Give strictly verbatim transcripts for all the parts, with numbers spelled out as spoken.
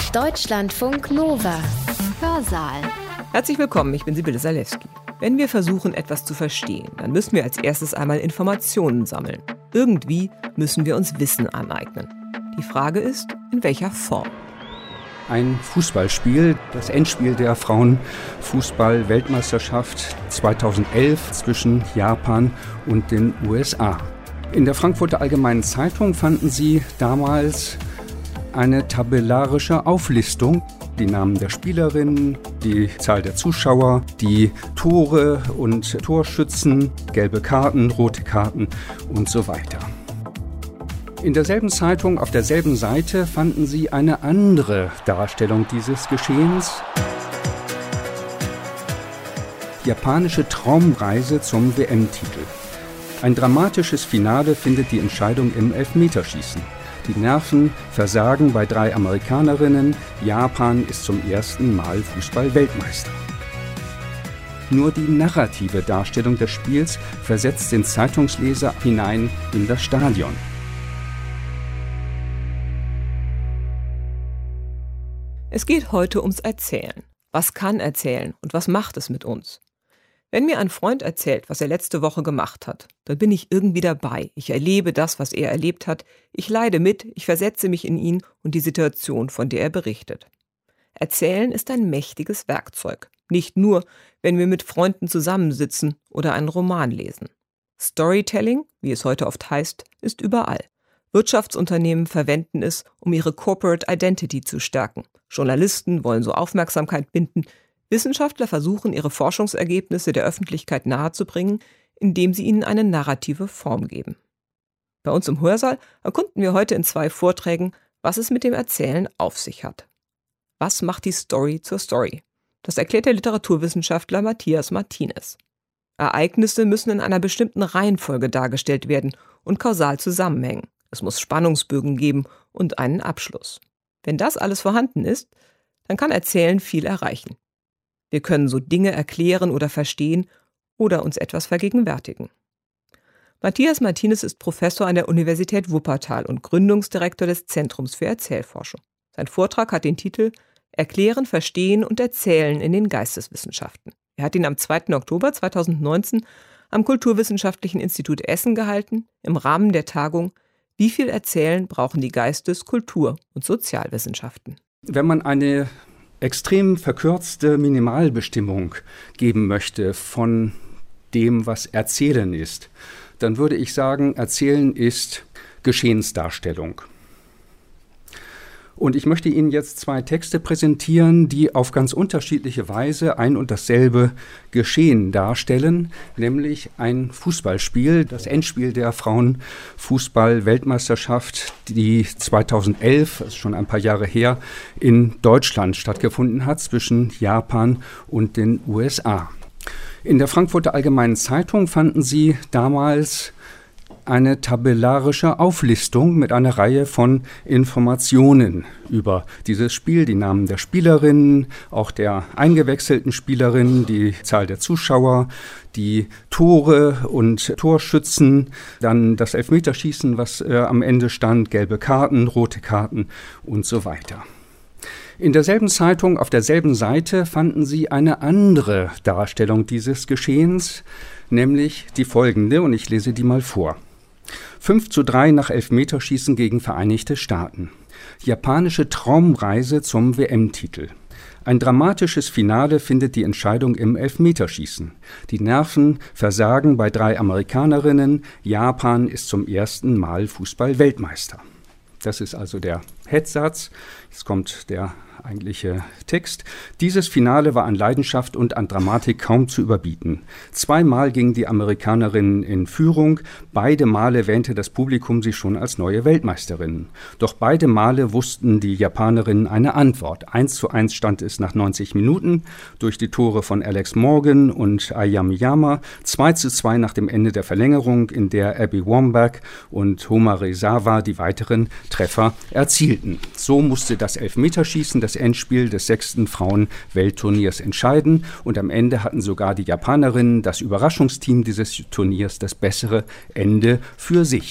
Deutschlandfunk Nova. Hörsaal. Herzlich willkommen, ich bin Sibylle Salewski. Wenn wir versuchen, etwas zu verstehen, dann müssen wir als erstes einmal Informationen sammeln. Irgendwie müssen wir uns Wissen aneignen. Die Frage ist, in welcher Form? Ein Fußballspiel, das Endspiel der Frauenfußball-Weltmeisterschaft zweitausendelf zwischen Japan und den U S A. In der Frankfurter Allgemeinen Zeitung fanden Sie damals eine tabellarische Auflistung. Die Namen der Spielerinnen, die Zahl der Zuschauer, die Tore und Torschützen, gelbe Karten, rote Karten und so weiter. In derselben Zeitung, auf derselben Seite, fanden Sie eine andere Darstellung dieses Geschehens. Japanische Traumreise zum W M-Titel. Ein dramatisches Finale findet die Entscheidung im Elfmeterschießen. Die Nerven versagen bei drei Amerikanerinnen. Japan ist zum ersten Mal Fußball-Weltmeister. Nur die narrative Darstellung des Spiels versetzt den Zeitungsleser hinein in das Stadion. Es geht heute ums Erzählen. Was kann erzählen und was macht es mit uns? Wenn mir ein Freund erzählt, was er letzte Woche gemacht hat, dann bin ich irgendwie dabei. Ich erlebe das, was er erlebt hat. Ich leide mit, ich versetze mich in ihn und die Situation, von der er berichtet. Erzählen ist ein mächtiges Werkzeug. Nicht nur, wenn wir mit Freunden zusammensitzen oder einen Roman lesen. Storytelling, wie es heute oft heißt, ist überall. Wirtschaftsunternehmen verwenden es, um ihre Corporate Identity zu stärken. Journalisten wollen so Aufmerksamkeit binden. Wissenschaftler versuchen, ihre Forschungsergebnisse der Öffentlichkeit nahezubringen, indem sie ihnen eine narrative Form geben. Bei uns im Hörsaal erkunden wir heute in zwei Vorträgen, was es mit dem Erzählen auf sich hat. Was macht die Story zur Story? Das erklärt der Literaturwissenschaftler Matthias Martinez. Ereignisse müssen in einer bestimmten Reihenfolge dargestellt werden und kausal zusammenhängen. Es muss Spannungsbögen geben und einen Abschluss. Wenn das alles vorhanden ist, dann kann Erzählen viel erreichen. Wir können so Dinge erklären oder verstehen oder uns etwas vergegenwärtigen. Matthias Martinez ist Professor an der Universität Wuppertal und Gründungsdirektor des Zentrums für Erzählforschung. Sein Vortrag hat den Titel Erklären, Verstehen und Erzählen in den Geisteswissenschaften. Er hat ihn am zweiten Oktober zweitausendneunzehn am Kulturwissenschaftlichen Institut Essen gehalten, im Rahmen der Tagung Wie viel Erzählen brauchen die Geistes-, Kultur- und Sozialwissenschaften? Wenn man eine extrem verkürzte Minimalbestimmung geben möchte von dem, was Erzählen ist, dann würde ich sagen, Erzählen ist Geschehensdarstellung. Und ich möchte Ihnen jetzt zwei Texte präsentieren, die auf ganz unterschiedliche Weise ein und dasselbe Geschehen darstellen, nämlich ein Fußballspiel, das Endspiel der Frauenfußball-Weltmeisterschaft, die zweitausendelf, das ist schon ein paar Jahre her, in Deutschland stattgefunden hat, zwischen Japan und den U S A. In der Frankfurter Allgemeinen Zeitung fanden Sie damals eine tabellarische Auflistung mit einer Reihe von Informationen über dieses Spiel, die Namen der Spielerinnen, auch der eingewechselten Spielerinnen, die Zahl der Zuschauer, die Tore und Torschützen, dann das Elfmeterschießen, was äh, am Ende stand, gelbe Karten, rote Karten und so weiter. In derselben Zeitung, auf derselben Seite, fanden Sie eine andere Darstellung dieses Geschehens, nämlich die folgende, und ich lese die mal vor. fünf zu drei nach Elfmeterschießen gegen Vereinigte Staaten. Japanische Traumreise zum W M-Titel. Ein dramatisches Finale findet die Entscheidung im Elfmeterschießen. Die Nerven versagen bei drei Amerikanerinnen. Japan ist zum ersten Mal Fußball-Weltmeister. Das ist also der Headsatz. Jetzt kommt der eigentliche Text. Dieses Finale war an Leidenschaft und an Dramatik kaum zu überbieten. Zweimal gingen die Amerikanerinnen in Führung. Beide Male wähnte das Publikum sie schon als neue Weltmeisterinnen. Doch beide Male wussten die Japanerinnen eine Antwort. eins zu eins stand es nach neunzig Minuten durch die Tore von Alex Morgan und Aya Miyama. zwei zu zwei nach dem Ende der Verlängerung, in der Abby Wambach und Homarezawa die weiteren Treffer erzielten. So musste das Elfmeterschießen das Endspiel des sechsten Frauen-Weltturniers entscheiden und am Ende hatten sogar die Japanerinnen, das Überraschungsteam dieses Turniers, das bessere Ende für sich.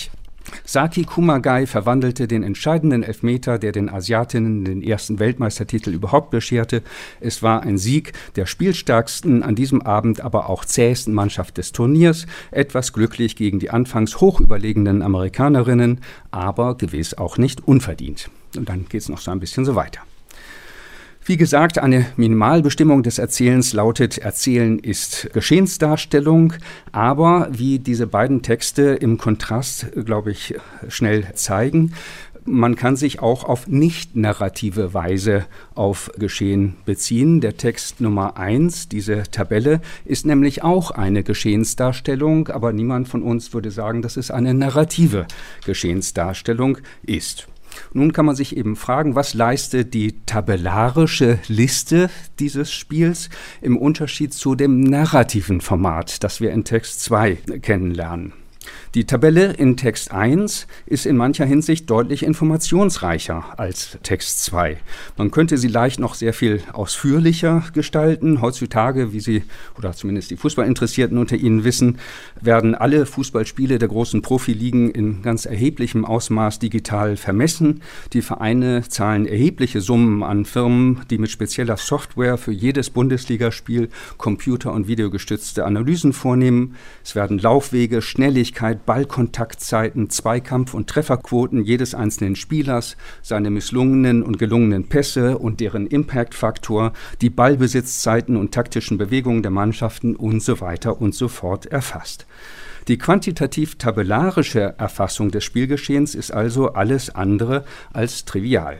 Saki Kumagai verwandelte den entscheidenden Elfmeter, der den Asiatinnen den ersten Weltmeistertitel überhaupt bescherte. Es war ein Sieg der spielstärksten, an diesem Abend aber auch zähesten Mannschaft des Turniers, etwas glücklich gegen die anfangs hochüberlegenen Amerikanerinnen, aber gewiss auch nicht unverdient. Und dann geht es noch so ein bisschen so weiter. Wie gesagt, eine Minimalbestimmung des Erzählens lautet, Erzählen ist Geschehensdarstellung, aber wie diese beiden Texte im Kontrast, glaube ich, schnell zeigen, man kann sich auch auf nicht narrative Weise auf Geschehen beziehen. Der Text Nummer eins, diese Tabelle, ist nämlich auch eine Geschehensdarstellung, aber niemand von uns würde sagen, dass es eine narrative Geschehensdarstellung ist. Nun kann man sich eben fragen, was leistet die tabellarische Liste dieses Spiels im Unterschied zu dem narrativen Format, das wir in Text zwei kennenlernen. Die Tabelle in Text eins ist in mancher Hinsicht deutlich informationsreicher als Text zwei. Man könnte sie leicht noch sehr viel ausführlicher gestalten. Heutzutage, wie Sie oder zumindest die Fußballinteressierten unter Ihnen wissen, werden alle Fußballspiele der großen Profiligen in ganz erheblichem Ausmaß digital vermessen. Die Vereine zahlen erhebliche Summen an Firmen, die mit spezieller Software für jedes Bundesligaspiel computer- und videogestützte Analysen vornehmen. Es werden Laufwege, Schnelligkeit, Ballkontaktzeiten, Zweikampf- und Trefferquoten jedes einzelnen Spielers, seine misslungenen und gelungenen Pässe und deren Impact-Faktor, die Ballbesitzzeiten und taktischen Bewegungen der Mannschaften und so weiter und so fort erfasst. Die quantitativ-tabellarische Erfassung des Spielgeschehens ist also alles andere als trivial.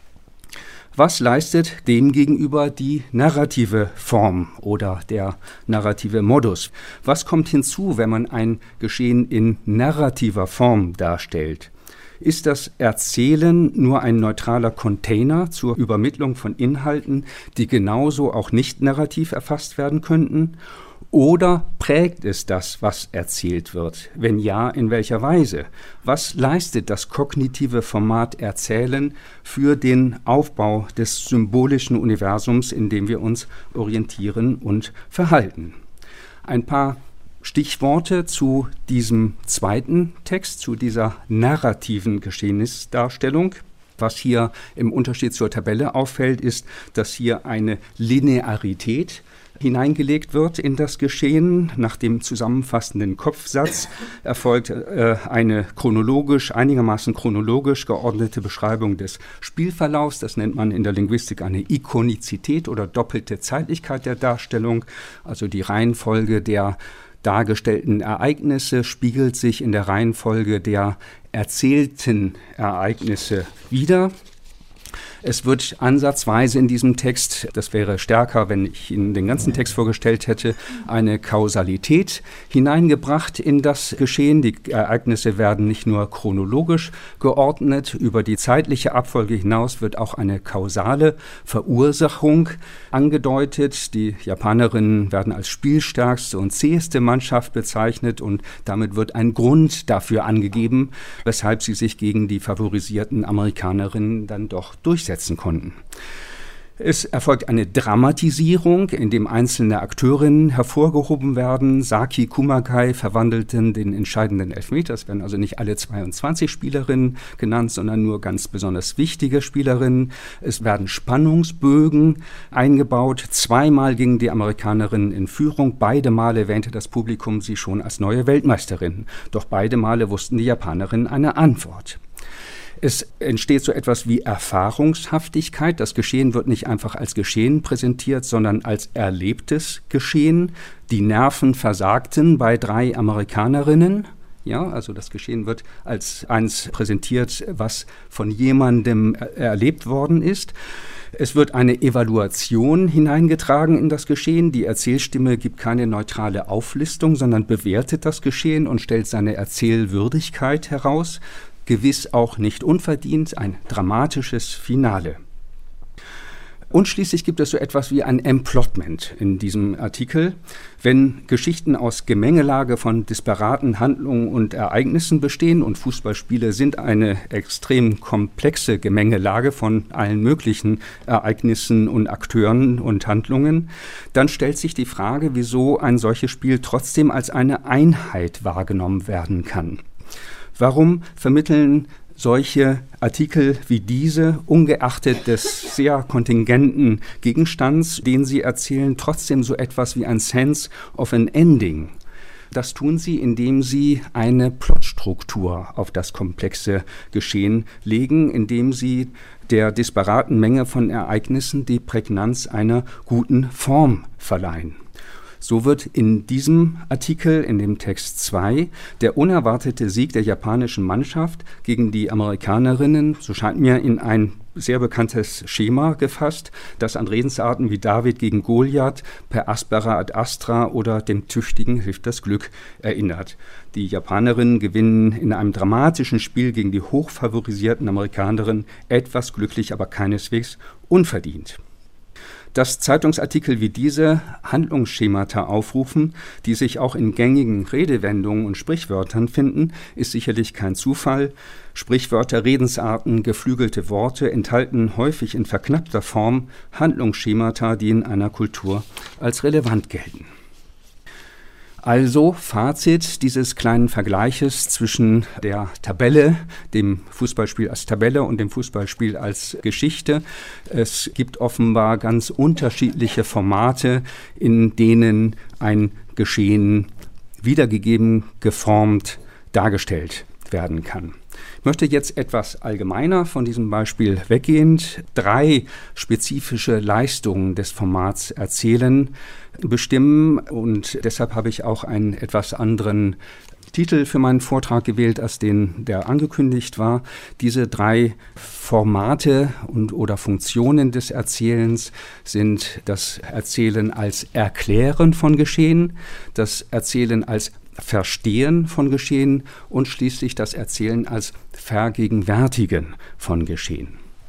Was leistet demgegenüber die narrative Form oder der narrative Modus? Was kommt hinzu, wenn man ein Geschehen in narrativer Form darstellt? Ist das Erzählen nur ein neutraler Container zur Übermittlung von Inhalten, die genauso auch nicht narrativ erfasst werden könnten? Oder prägt es das, was erzählt wird? Wenn ja, in welcher Weise? Was leistet das kognitive Format Erzählen für den Aufbau des symbolischen Universums, in dem wir uns orientieren und verhalten? Ein paar Stichworte zu diesem zweiten Text, zu dieser narrativen Geschehnisdarstellung. Was hier im Unterschied zur Tabelle auffällt, ist, dass hier eine Linearität hineingelegt wird in das Geschehen. Nach dem zusammenfassenden Kopfsatz erfolgt äh, eine chronologisch, einigermaßen chronologisch geordnete Beschreibung des Spielverlaufs. Das nennt man in der Linguistik eine Ikonizität oder doppelte Zeitlichkeit der Darstellung. Also die Reihenfolge der dargestellten Ereignisse spiegelt sich in der Reihenfolge der erzählten Ereignisse wider. Es wird ansatzweise in diesem Text, das wäre stärker, wenn ich Ihnen den ganzen Text vorgestellt hätte, eine Kausalität hineingebracht in das Geschehen. Die Ereignisse werden nicht nur chronologisch geordnet, über die zeitliche Abfolge hinaus wird auch eine kausale Verursachung angedeutet. Die Japanerinnen werden als spielstärkste und zäheste Mannschaft bezeichnet und damit wird ein Grund dafür angegeben, weshalb sie sich gegen die favorisierten Amerikanerinnen dann doch durchsetzen konnten. Es erfolgt eine Dramatisierung, in dem einzelne Akteurinnen hervorgehoben werden. Saki Kumagai verwandelten den entscheidenden Elfmeter. Es werden also nicht alle zweiundzwanzig Spielerinnen genannt, sondern nur ganz besonders wichtige Spielerinnen. Es werden Spannungsbögen eingebaut. Zweimal gingen die Amerikanerinnen in Führung. Beide Male wähnte das Publikum sie schon als neue Weltmeisterin. Doch beide Male wussten die Japanerinnen eine Antwort. Es entsteht so etwas wie Erfahrungshaftigkeit. Das Geschehen wird nicht einfach als Geschehen präsentiert, sondern als erlebtes Geschehen. Die Nerven versagten bei drei Amerikanerinnen. Ja, also das Geschehen wird als eins präsentiert, was von jemandem erlebt worden ist. Es wird eine Evaluation hineingetragen in das Geschehen. Die Erzählstimme gibt keine neutrale Auflistung, sondern bewertet das Geschehen und stellt seine Erzählwürdigkeit heraus. Gewiss auch nicht unverdient, ein dramatisches Finale. Und schließlich gibt es so etwas wie ein Emplotment in diesem Artikel. Wenn Geschichten aus Gemengelage von disparaten Handlungen und Ereignissen bestehen und Fußballspiele sind eine extrem komplexe Gemengelage von allen möglichen Ereignissen und Akteuren und Handlungen, dann stellt sich die Frage, wieso ein solches Spiel trotzdem als eine Einheit wahrgenommen werden kann. Warum vermitteln solche Artikel wie diese, ungeachtet des sehr kontingenten Gegenstands, den sie erzählen, trotzdem so etwas wie ein Sense of an Ending? Das tun sie, indem sie eine Plotstruktur auf das komplexe Geschehen legen, indem sie der disparaten Menge von Ereignissen die Prägnanz einer guten Form verleihen. So wird in diesem Artikel, in dem Text zwei, der unerwartete Sieg der japanischen Mannschaft gegen die Amerikanerinnen, so scheint mir, in ein sehr bekanntes Schema gefasst, das an Redensarten wie David gegen Goliath, per aspera ad astra oder dem Tüchtigen hilft das Glück erinnert. Die Japanerinnen gewinnen in einem dramatischen Spiel gegen die hochfavorisierten Amerikanerinnen etwas glücklich, aber keineswegs unverdient. Dass Zeitungsartikel wie diese Handlungsschemata aufrufen, die sich auch in gängigen Redewendungen und Sprichwörtern finden, ist sicherlich kein Zufall. Sprichwörter, Redensarten, geflügelte Worte enthalten häufig in verknappter Form Handlungsschemata, die in einer Kultur als relevant gelten. Also Fazit dieses kleinen Vergleiches zwischen der Tabelle, dem Fußballspiel als Tabelle und dem Fußballspiel als Geschichte. Es gibt offenbar ganz unterschiedliche Formate, in denen ein Geschehen wiedergegeben, geformt, dargestellt werden kann. Ich möchte jetzt etwas allgemeiner von diesem Beispiel weggehend drei spezifische Leistungen des Formats erzählen, bestimmen, und deshalb habe ich auch einen etwas anderen Titel für meinen Vortrag gewählt, als den, der angekündigt war. Diese drei Formate und oder Funktionen des Erzählens sind das Erzählen als Erklären von Geschehen, das Erzählen als Verstehen von Geschehen und schließlich das Erzählen als Vergegenwärtigen von Geschehen.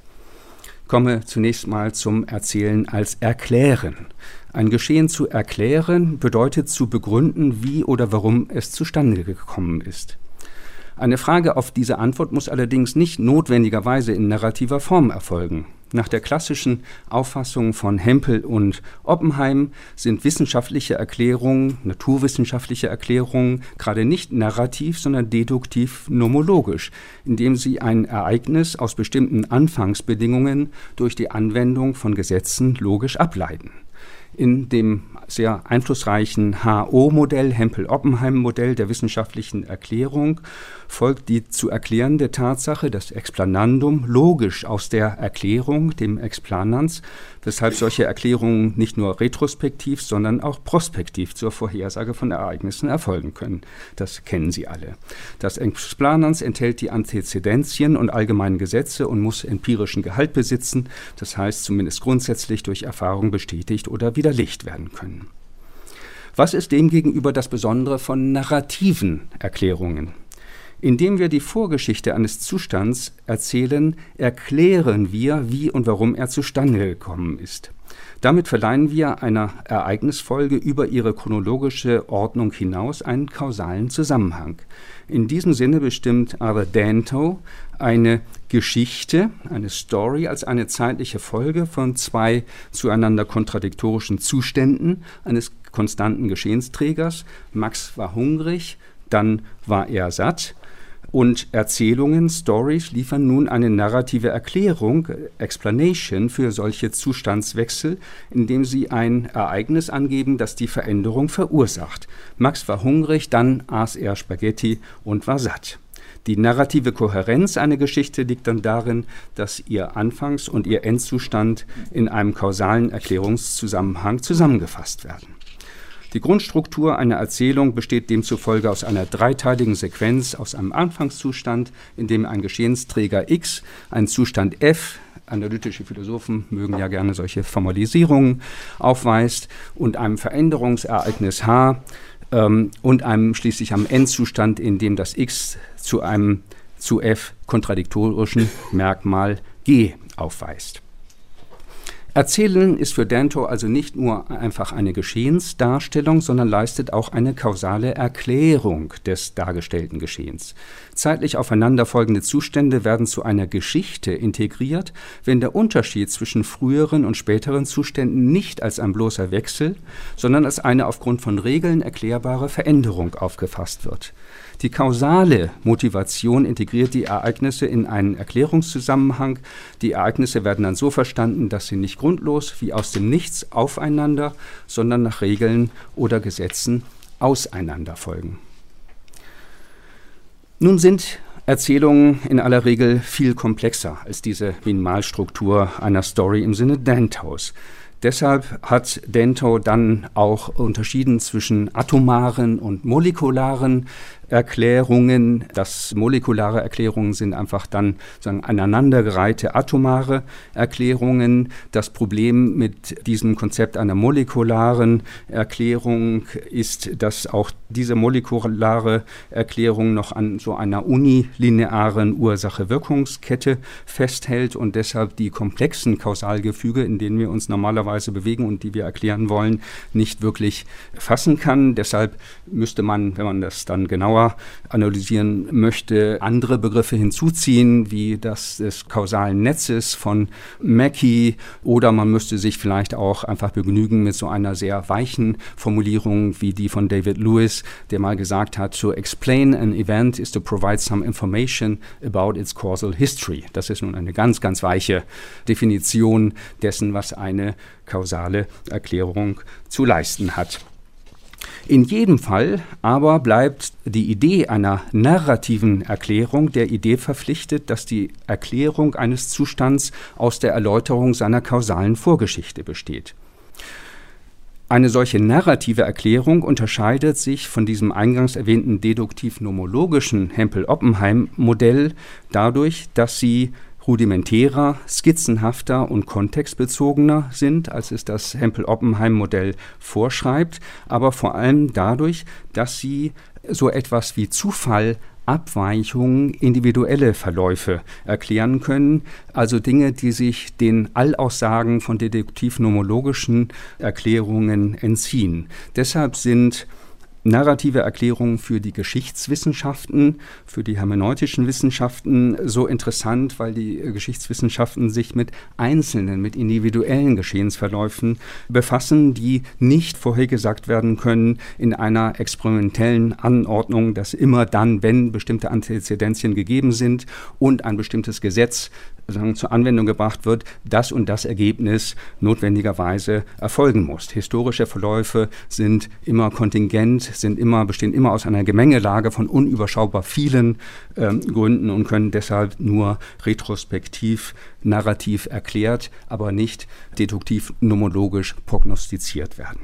Ich komme zunächst mal zum Erzählen als Erklären. Ein Geschehen zu erklären bedeutet zu begründen, wie oder warum es zustande gekommen ist. Eine Frage auf diese Antwort muss allerdings nicht notwendigerweise in narrativer Form erfolgen. Nach der klassischen Auffassung von Hempel und Oppenheim sind wissenschaftliche Erklärungen, naturwissenschaftliche Erklärungen gerade nicht narrativ, sondern deduktiv nomologisch, indem sie ein Ereignis aus bestimmten Anfangsbedingungen durch die Anwendung von Gesetzen logisch ableiten. In dem sehr einflussreichen H O-Modell, Hempel-Oppenheim-Modell der wissenschaftlichen Erklärung, folgt die zu erklärende Tatsache, das Explanandum, logisch aus der Erklärung, dem Explanans, weshalb solche Erklärungen nicht nur retrospektiv, sondern auch prospektiv zur Vorhersage von Ereignissen erfolgen können. Das kennen Sie alle. Das Explanans enthält die Antezedenzien und allgemeinen Gesetze und muss empirischen Gehalt besitzen, das heißt zumindest grundsätzlich durch Erfahrung bestätigt oder widerlegt werden können. Was ist demgegenüber das Besondere von narrativen Erklärungen? Indem wir die Vorgeschichte eines Zustands erzählen, erklären wir, wie und warum er zustande gekommen ist. Damit verleihen wir einer Ereignisfolge über ihre chronologische Ordnung hinaus einen kausalen Zusammenhang. In diesem Sinne bestimmt Arthur Danto eine Geschichte, eine Story als eine zeitliche Folge von zwei zueinander kontradiktorischen Zuständen eines konstanten Geschehensträgers. Max war hungrig, dann war er satt. Und Erzählungen, Stories liefern nun eine narrative Erklärung, Explanation für solche Zustandswechsel, indem sie ein Ereignis angeben, das die Veränderung verursacht. Max war hungrig, dann aß er Spaghetti und war satt. Die narrative Kohärenz einer Geschichte liegt dann darin, dass ihr Anfangs- und ihr Endzustand in einem kausalen Erklärungszusammenhang zusammengefasst werden. Die Grundstruktur einer Erzählung besteht demzufolge aus einer dreiteiligen Sequenz, aus einem Anfangszustand, in dem ein Geschehensträger X, einen Zustand F, analytische Philosophen mögen ja gerne solche Formalisierungen, aufweist, und einem Veränderungsereignis H ähm, und einem schließlich am Endzustand, in dem das X zu einem zu F kontradiktorischen Merkmal G aufweist. Erzählen ist für Danto also nicht nur einfach eine Geschehensdarstellung, sondern leistet auch eine kausale Erklärung des dargestellten Geschehens. Zeitlich aufeinanderfolgende Zustände werden zu einer Geschichte integriert, wenn der Unterschied zwischen früheren und späteren Zuständen nicht als ein bloßer Wechsel, sondern als eine aufgrund von Regeln erklärbare Veränderung aufgefasst wird. Die kausale Motivation integriert die Ereignisse in einen Erklärungszusammenhang. Die Ereignisse werden dann so verstanden, dass sie nicht grundlos wie aus dem Nichts aufeinander, sondern nach Regeln oder Gesetzen auseinander folgen. Nun sind Erzählungen in aller Regel viel komplexer als diese Minimalstruktur einer Story im Sinne Dantos. Deshalb hat Danto dann auch unterschieden zwischen atomaren und molekularen Erklärungen. Das molekulare Erklärungen sind einfach dann sagen, aneinandergereihte atomare Erklärungen. Das Problem mit diesem Konzept einer molekularen Erklärung ist, dass auch diese molekulare Erklärung noch an so einer unilinearen Ursache-Wirkungskette festhält und deshalb die komplexen Kausalgefüge, in denen wir uns normalerweise bewegen und die wir erklären wollen, nicht wirklich fassen kann. Deshalb müsste man, wenn man das dann genauer analysieren möchte, andere Begriffe hinzuziehen, wie das des kausalen Netzes von Mackey, oder man müsste sich vielleicht auch einfach begnügen mit so einer sehr weichen Formulierung wie die von David Lewis, der mal gesagt hat, to explain an event is to provide some information about its causal history. Das ist nun eine ganz, ganz weiche Definition dessen, was eine kausale Erklärung zu leisten hat. In jedem Fall aber bleibt die Idee einer narrativen Erklärung der Idee verpflichtet, dass die Erklärung eines Zustands aus der Erläuterung seiner kausalen Vorgeschichte besteht. Eine solche narrative Erklärung unterscheidet sich von diesem eingangs erwähnten deduktiv-nomologischen Hempel-Oppenheim-Modell dadurch, dass sie rudimentärer, skizzenhafter und kontextbezogener sind, als es das Hempel-Oppenheim-Modell vorschreibt, aber vor allem dadurch, dass sie so etwas wie Zufall, Abweichungen, individuelle Verläufe erklären können, also Dinge, die sich den Allaussagen von deduktiv-nomologischen Erklärungen entziehen. Deshalb sind narrative Erklärungen für die Geschichtswissenschaften, für die hermeneutischen Wissenschaften so interessant, weil die Geschichtswissenschaften sich mit einzelnen, mit individuellen Geschehensverläufen befassen, die nicht vorhergesagt werden können in einer experimentellen Anordnung, dass immer dann, wenn bestimmte Antezedenzien gegeben sind und ein bestimmtes Gesetz sagen, zur Anwendung gebracht wird, das und das Ergebnis notwendigerweise erfolgen muss. Historische Verläufe sind immer kontingent, sind immer, bestehen immer aus einer Gemengelage von unüberschaubar vielen ähm, Gründen und können deshalb nur retrospektiv, narrativ erklärt, aber nicht deduktiv-nomologisch prognostiziert werden.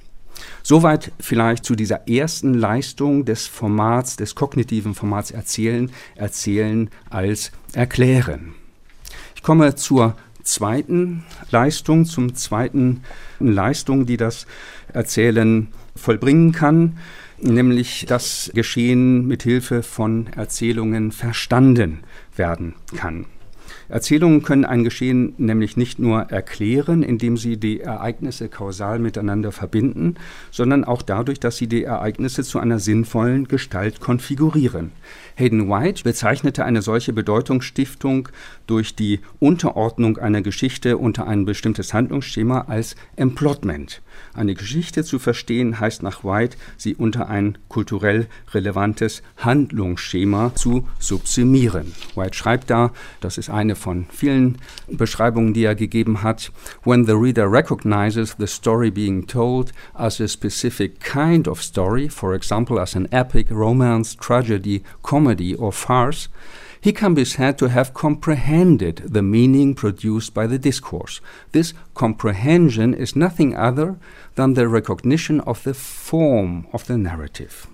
Soweit vielleicht zu dieser ersten Leistung des Formats, des kognitiven Formats Erzählen, Erzählen als Erklären. Ich komme zur zweiten Leistung, zum zweiten Leistung, die das Erzählen vollbringen kann, nämlich das Geschehen mit Hilfe von Erzählungen verstanden werden kann. Erzählungen können ein Geschehen nämlich nicht nur erklären, indem sie die Ereignisse kausal miteinander verbinden, sondern auch dadurch, dass sie die Ereignisse zu einer sinnvollen Gestalt konfigurieren. Hayden White bezeichnete eine solche Bedeutungsstiftung durch die Unterordnung einer Geschichte unter ein bestimmtes Handlungsschema als Emplotment. Eine Geschichte zu verstehen heißt nach White, sie unter ein kulturell relevantes Handlungsschema zu subsumieren. White schreibt da, das ist eine von vielen Beschreibungen, die er gegeben hat, when the reader recognizes the story being told as a specific kind of story, for example as an epic, romance, tragedy, comedy or farce, he can be said to have comprehended the meaning produced by the discourse. This comprehension is nothing other than the recognition of the form of the narrative.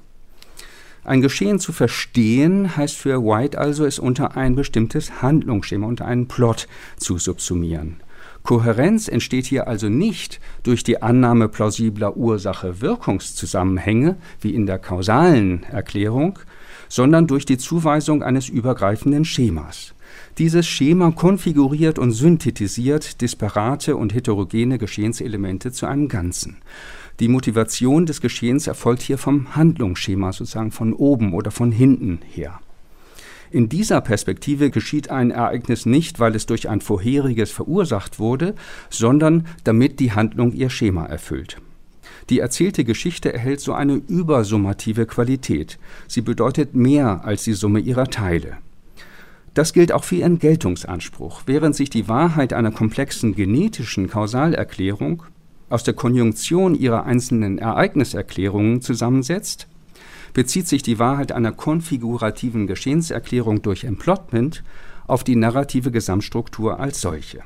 Ein Geschehen zu verstehen heißt für White also, es unter ein bestimmtes Handlungsschema, unter einen Plot zu subsumieren. Kohärenz entsteht hier also nicht durch die Annahme plausibler Ursache-Wirkungszusammenhänge, wie in der kausalen Erklärung, sondern durch die Zuweisung eines übergreifenden Schemas. Dieses Schema konfiguriert und synthetisiert disparate und heterogene Geschehenselemente zu einem Ganzen. Die Motivation des Geschehens erfolgt hier vom Handlungsschema, sozusagen von oben oder von hinten her. In dieser Perspektive geschieht ein Ereignis nicht, weil es durch ein vorheriges verursacht wurde, sondern damit die Handlung ihr Schema erfüllt. Die erzählte Geschichte erhält so eine übersummative Qualität. Sie bedeutet mehr als die Summe ihrer Teile. Das gilt auch für ihren Geltungsanspruch. Während sich die Wahrheit einer komplexen genetischen Kausalerklärung aus der Konjunktion ihrer einzelnen Ereigniserklärungen zusammensetzt, bezieht sich die Wahrheit einer konfigurativen Geschehenserklärung durch Emplotment auf die narrative Gesamtstruktur als solche.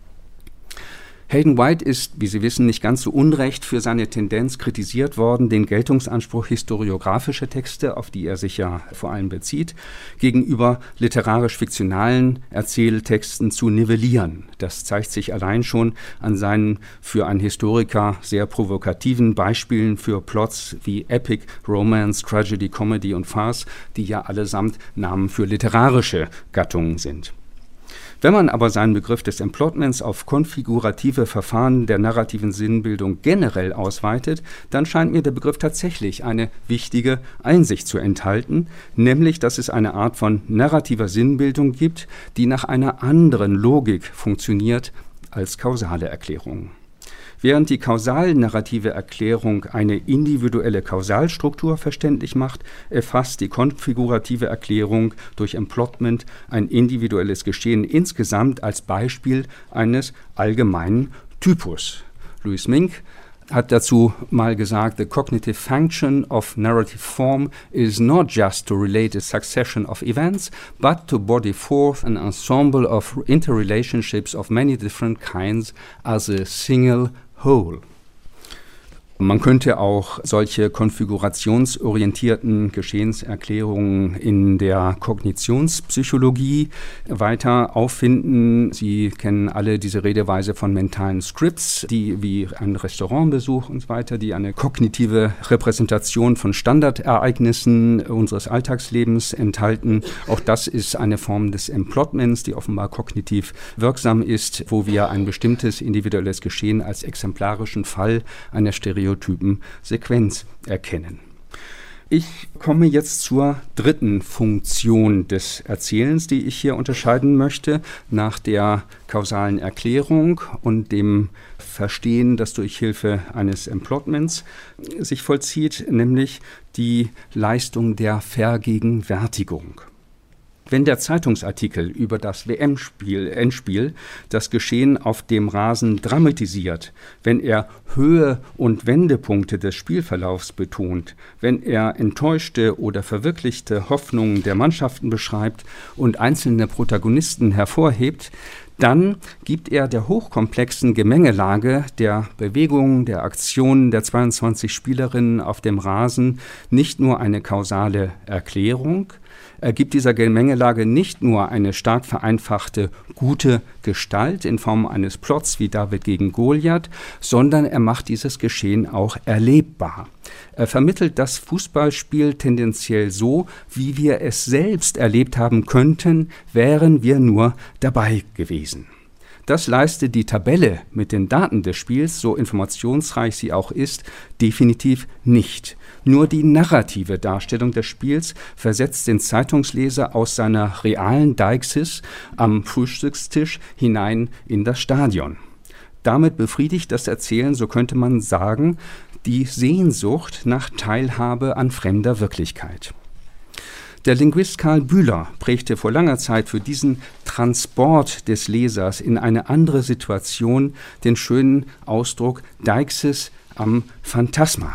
Hayden White ist, wie Sie wissen, nicht ganz so unrecht für seine Tendenz kritisiert worden, den Geltungsanspruch historiografischer Texte, auf die er sich ja vor allem bezieht, gegenüber literarisch-fiktionalen Erzähltexten zu nivellieren. Das zeigt sich allein schon an seinen für einen Historiker sehr provokativen Beispielen für Plots wie Epic, Romance, Tragedy, Comedy und Farce, die ja allesamt Namen für literarische Gattungen sind. Wenn man aber seinen Begriff des Emplotments auf konfigurative Verfahren der narrativen Sinnbildung generell ausweitet, dann scheint mir der Begriff tatsächlich eine wichtige Einsicht zu enthalten, nämlich, dass es eine Art von narrativer Sinnbildung gibt, die nach einer anderen Logik funktioniert als kausale Erklärungen. Während die kausal-narrative Erklärung eine individuelle Kausalstruktur verständlich macht, erfasst die konfigurative Erklärung durch Emplotment ein individuelles Geschehen insgesamt als Beispiel eines allgemeinen Typus. Louis Mink hat dazu mal gesagt, the cognitive function of narrative form is not just to relate a succession of events, but to body forth an ensemble of interrelationships of many different kinds as a single whole. Man könnte auch solche konfigurationsorientierten Geschehenserklärungen in der Kognitionspsychologie weiter auffinden. Sie kennen alle diese Redeweise von mentalen Scripts, die wie ein Restaurantbesuch und so weiter, die eine kognitive Repräsentation von Standardereignissen unseres Alltagslebens enthalten. Auch das ist eine Form des Emplotments, die offenbar kognitiv wirksam ist, wo wir ein bestimmtes individuelles Geschehen als exemplarischen Fall einer Stereotypen Sequenz erkennen. Ich komme jetzt zur dritten Funktion des Erzählens, die ich hier unterscheiden möchte, nach der kausalen Erklärung und dem Verstehen, das durch Hilfe eines Emplotments sich vollzieht, nämlich die Leistung der Vergegenwärtigung. Wenn der Zeitungsartikel über das W M-Spiel, Endspiel, das Geschehen auf dem Rasen dramatisiert, wenn er Höhe- und Wendepunkte des Spielverlaufs betont, wenn er enttäuschte oder verwirklichte Hoffnungen der Mannschaften beschreibt und einzelne Protagonisten hervorhebt, dann gibt er der hochkomplexen Gemengelage der Bewegungen, der Aktionen der zweiundzwanzig Spielerinnen auf dem Rasen nicht nur eine kausale Erklärung, er gibt dieser Gemengelage nicht nur eine stark vereinfachte, gute Gestalt in Form eines Plots wie David gegen Goliath, sondern er macht dieses Geschehen auch erlebbar. Er vermittelt das Fußballspiel tendenziell so, wie wir es selbst erlebt haben könnten, wären wir nur dabei gewesen. Das leistet die Tabelle mit den Daten des Spiels, so informationsreich sie auch ist, definitiv nicht. Nur die narrative Darstellung des Spiels versetzt den Zeitungsleser aus seiner realen Deixis am Frühstückstisch hinein in das Stadion. Damit befriedigt das Erzählen, so könnte man sagen, die Sehnsucht nach Teilhabe an fremder Wirklichkeit. Der Linguist Karl Bühler prägte vor langer Zeit für diesen Transport des Lesers in eine andere Situation den schönen Ausdruck Deixis am Phantasma.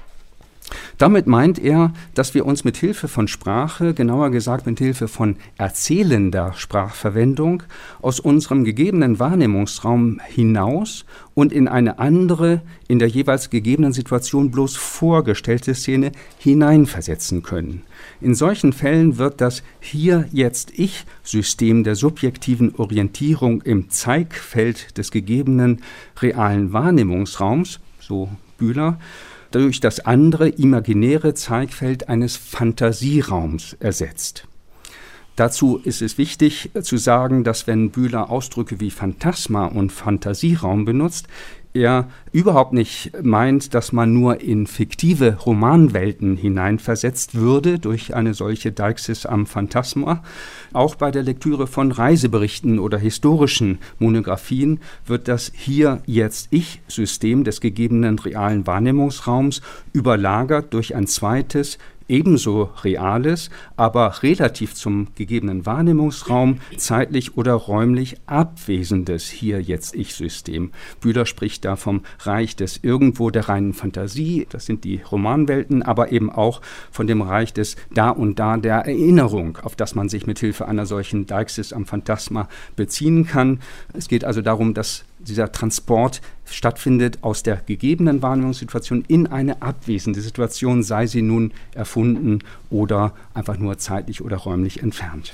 Damit meint er, dass wir uns mit Hilfe von Sprache, genauer gesagt mit Hilfe von erzählender Sprachverwendung, aus unserem gegebenen Wahrnehmungsraum hinaus und in eine andere, in der jeweils gegebenen Situation bloß vorgestellte Szene hineinversetzen können. In solchen Fällen wird das Hier-Jetzt-Ich-System der subjektiven Orientierung im Zeigfeld des gegebenen realen Wahrnehmungsraums, so Bühler, durch das andere imaginäre Zeigfeld eines Fantasieraums ersetzt. Dazu ist es wichtig zu sagen, dass wenn Bühler Ausdrücke wie Phantasma und Fantasieraum benutzt, er überhaupt nicht meint, dass man nur in fiktive Romanwelten hineinversetzt würde durch eine solche Deixis am Phantasma. Auch bei der Lektüre von Reiseberichten oder historischen Monographien wird das Hier-Jetzt-Ich-System des gegebenen realen Wahrnehmungsraums überlagert durch ein zweites, ebenso reales, aber relativ zum gegebenen Wahrnehmungsraum zeitlich oder räumlich abwesendes Hier-Jetzt-Ich-System. Bühler spricht da vom Reich des Irgendwo, der reinen Fantasie, das sind die Romanwelten, aber eben auch von dem Reich des Da und Da der Erinnerung, auf das man sich mithilfe einer solchen Deixis am Phantasma beziehen kann. Es geht also darum, dass dieser Transport stattfindet aus der gegebenen Wahrnehmungssituation in eine abwesende Situation, sei sie nun erfunden oder einfach nur zeitlich oder räumlich entfernt.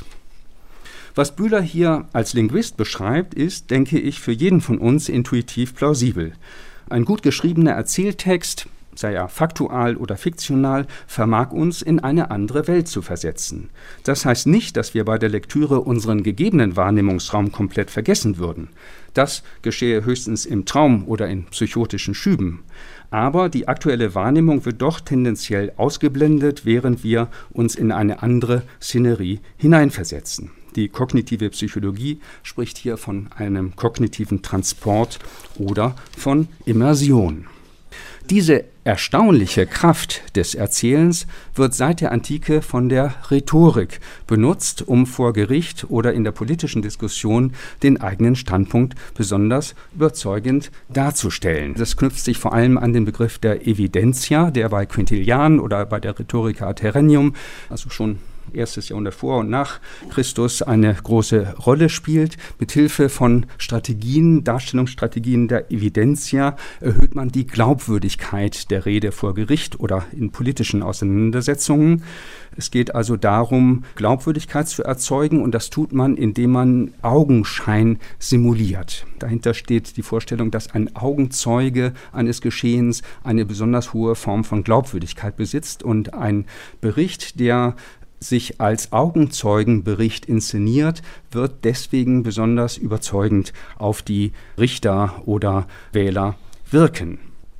Was Bühler hier als Linguist beschreibt, ist, denke ich, für jeden von uns intuitiv plausibel. Ein gut geschriebener Erzähltext, sei er faktual oder fiktional, vermag uns in eine andere Welt zu versetzen. Das heißt nicht, dass wir bei der Lektüre unseren gegebenen Wahrnehmungsraum komplett vergessen würden. Das geschehe höchstens im Traum oder in psychotischen Schüben. Aber die aktuelle Wahrnehmung wird doch tendenziell ausgeblendet, während wir uns in eine andere Szenerie hineinversetzen. Die kognitive Psychologie spricht hier von einem kognitiven Transport oder von Immersion. Diese erstaunliche Kraft des Erzählens wird seit der Antike von der Rhetorik benutzt, um vor Gericht oder in der politischen Diskussion den eigenen Standpunkt besonders überzeugend darzustellen. Das knüpft sich vor allem an den Begriff der Evidentia, der bei Quintilian oder bei der Rhetorica a Terrenium, also schon erstes Jahrhundert vor und nach Christus, eine große Rolle spielt. Mithilfe von Strategien, Darstellungsstrategien der Evidentia erhöht man die Glaubwürdigkeit der Rede vor Gericht oder in politischen Auseinandersetzungen. Es geht also darum, Glaubwürdigkeit zu erzeugen, und das tut man, indem man Augenschein simuliert. Dahinter steht die Vorstellung, dass ein Augenzeuge eines Geschehens eine besonders hohe Form von Glaubwürdigkeit besitzt, und ein Bericht, der sich als Augenzeugenbericht inszeniert, wird deswegen besonders überzeugend auf die Richter oder Wähler wirken.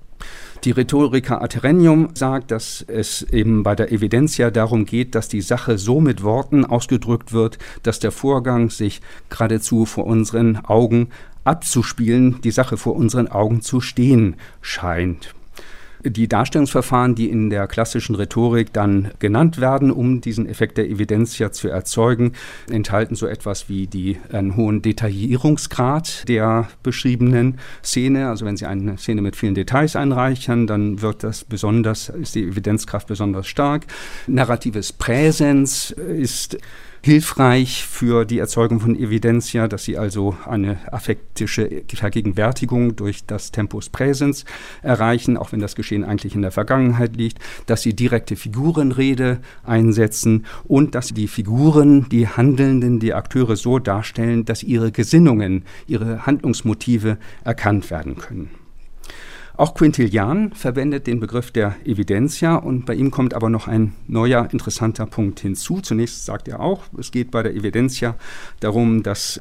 Die Rhetorica a Terrenium sagt, dass es eben bei der Evidentia darum geht, dass die Sache so mit Worten ausgedrückt wird, dass der Vorgang sich geradezu vor unseren Augen abzuspielen, die Sache vor unseren Augen zu stehen scheint. Die Darstellungsverfahren, die in der klassischen Rhetorik dann genannt werden, um diesen Effekt der Evidentia zu erzeugen, enthalten so etwas wie die, einen hohen Detaillierungsgrad der beschriebenen Szene. Also wenn Sie eine Szene mit vielen Details einreichern, dann wird das besonders, ist die Evidenzkraft besonders stark. Narratives Präsens ist hilfreich für die Erzeugung von Evidentia, dass sie also eine affektische Vergegenwärtigung durch das Tempus Präsens erreichen, auch wenn das Geschehen eigentlich in der Vergangenheit liegt, dass sie direkte Figurenrede einsetzen und dass sie die Figuren, die Handelnden, die Akteure so darstellen, dass ihre Gesinnungen, ihre Handlungsmotive erkannt werden können. Auch Quintilian verwendet den Begriff der Evidentia, und bei ihm kommt aber noch ein neuer, interessanter Punkt hinzu. Zunächst sagt er auch, es geht bei der Evidentia darum, dass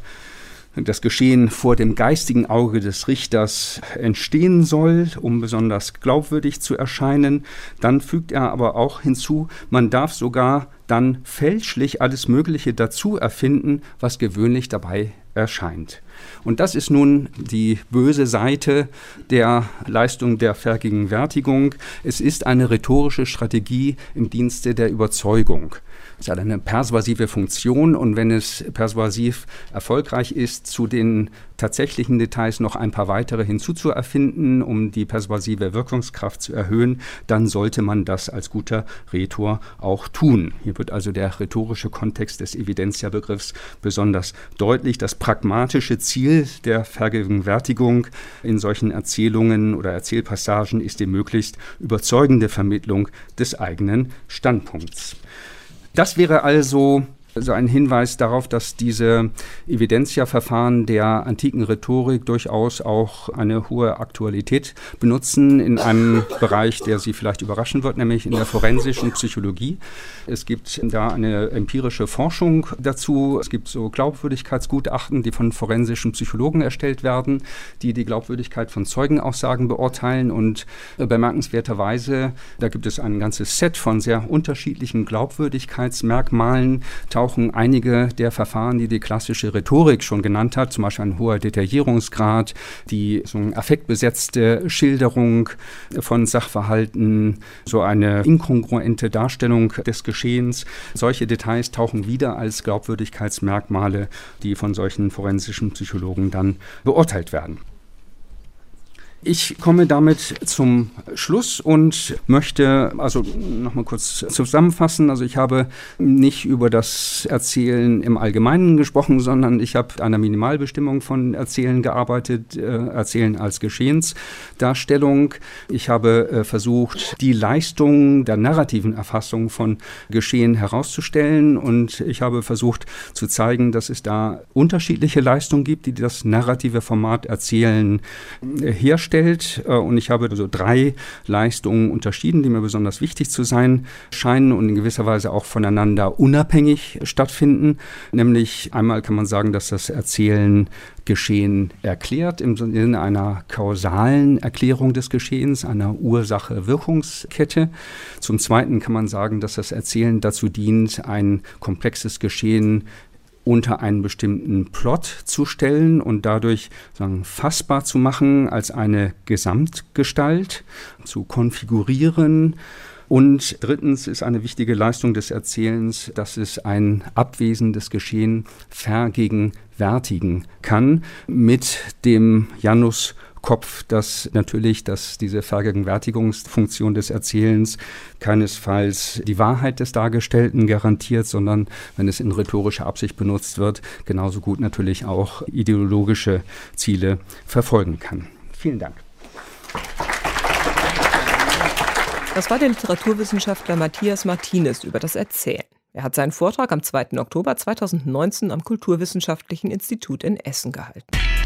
das Geschehen vor dem geistigen Auge des Richters entstehen soll, um besonders glaubwürdig zu erscheinen. Dann fügt er aber auch hinzu, man darf sogar dann fälschlich alles Mögliche dazu erfinden, was gewöhnlich dabei erscheint. Und das ist nun die böse Seite der Leistung der Vergegenwärtigung. Es ist eine rhetorische Strategie im Dienste der Überzeugung. Es hat eine persuasive Funktion, und wenn es persuasiv erfolgreich ist, zu den tatsächlichen Details noch ein paar weitere hinzuzuerfinden, um die persuasive Wirkungskraft zu erhöhen, dann sollte man das als guter Rhetor auch tun. Hier wird also der rhetorische Kontext des Evidentia-Begriffs besonders deutlich. Das pragmatische Ziel der Vergegenwärtigung in solchen Erzählungen oder Erzählpassagen ist die möglichst überzeugende Vermittlung des eigenen Standpunkts. Das wäre also also ein Hinweis darauf, dass diese Evidentia-Verfahren der antiken Rhetorik durchaus auch eine hohe Aktualität benutzen in einem Bereich, der Sie vielleicht überraschen wird, nämlich in der forensischen Psychologie. Es gibt da eine empirische Forschung dazu. Es gibt so Glaubwürdigkeitsgutachten, die von forensischen Psychologen erstellt werden, die die Glaubwürdigkeit von Zeugenaussagen beurteilen. Und bemerkenswerterweise, da gibt es ein ganzes Set von sehr unterschiedlichen Glaubwürdigkeitsmerkmalen, tauchen einige der Verfahren, die die klassische Rhetorik schon genannt hat, zum Beispiel ein hoher Detaillierungsgrad, die so eine affektbesetzte Schilderung von Sachverhalten, so eine inkongruente Darstellung des Geschehens. Solche Details tauchen wieder als Glaubwürdigkeitsmerkmale, die von solchen forensischen Psychologen dann beurteilt werden. Ich komme damit zum Schluss und möchte also nochmal kurz zusammenfassen. Also ich habe nicht über das Erzählen im Allgemeinen gesprochen, sondern ich habe einer Minimalbestimmung von Erzählen gearbeitet, äh, Erzählen als Geschehensdarstellung. Ich habe äh, versucht, die Leistung der narrativen Erfassung von Geschehen herauszustellen und ich habe versucht zu zeigen, dass es da unterschiedliche Leistungen gibt, die das narrative Format Erzählen äh, herstellen. Und ich habe also drei Leistungen unterschieden, die mir besonders wichtig zu sein scheinen und in gewisser Weise auch voneinander unabhängig stattfinden. Nämlich einmal kann man sagen, dass das Erzählen Geschehen erklärt, im Sinne einer kausalen Erklärung des Geschehens, einer Ursache-Wirkungskette. Zum Zweiten kann man sagen, dass das Erzählen dazu dient, ein komplexes Geschehen unter einen bestimmten Plot zu stellen und dadurch sagen, fassbar zu machen als eine Gesamtgestalt, zu konfigurieren. Und drittens ist eine wichtige Leistung des Erzählens, dass es ein abwesendes Geschehen vergegenwärtigen kann mit dem Janus Kopf, dass natürlich, dass diese Vergegenwärtigungsfunktion des Erzählens keinesfalls die Wahrheit des Dargestellten garantiert, sondern wenn es in rhetorischer Absicht benutzt wird, genauso gut natürlich auch ideologische Ziele verfolgen kann. Vielen Dank. Das war der Literaturwissenschaftler Matthias Martinez über das Erzählen. Er hat seinen Vortrag am zweiten Oktober zweitausendneunzehn am Kulturwissenschaftlichen Institut in Essen gehalten.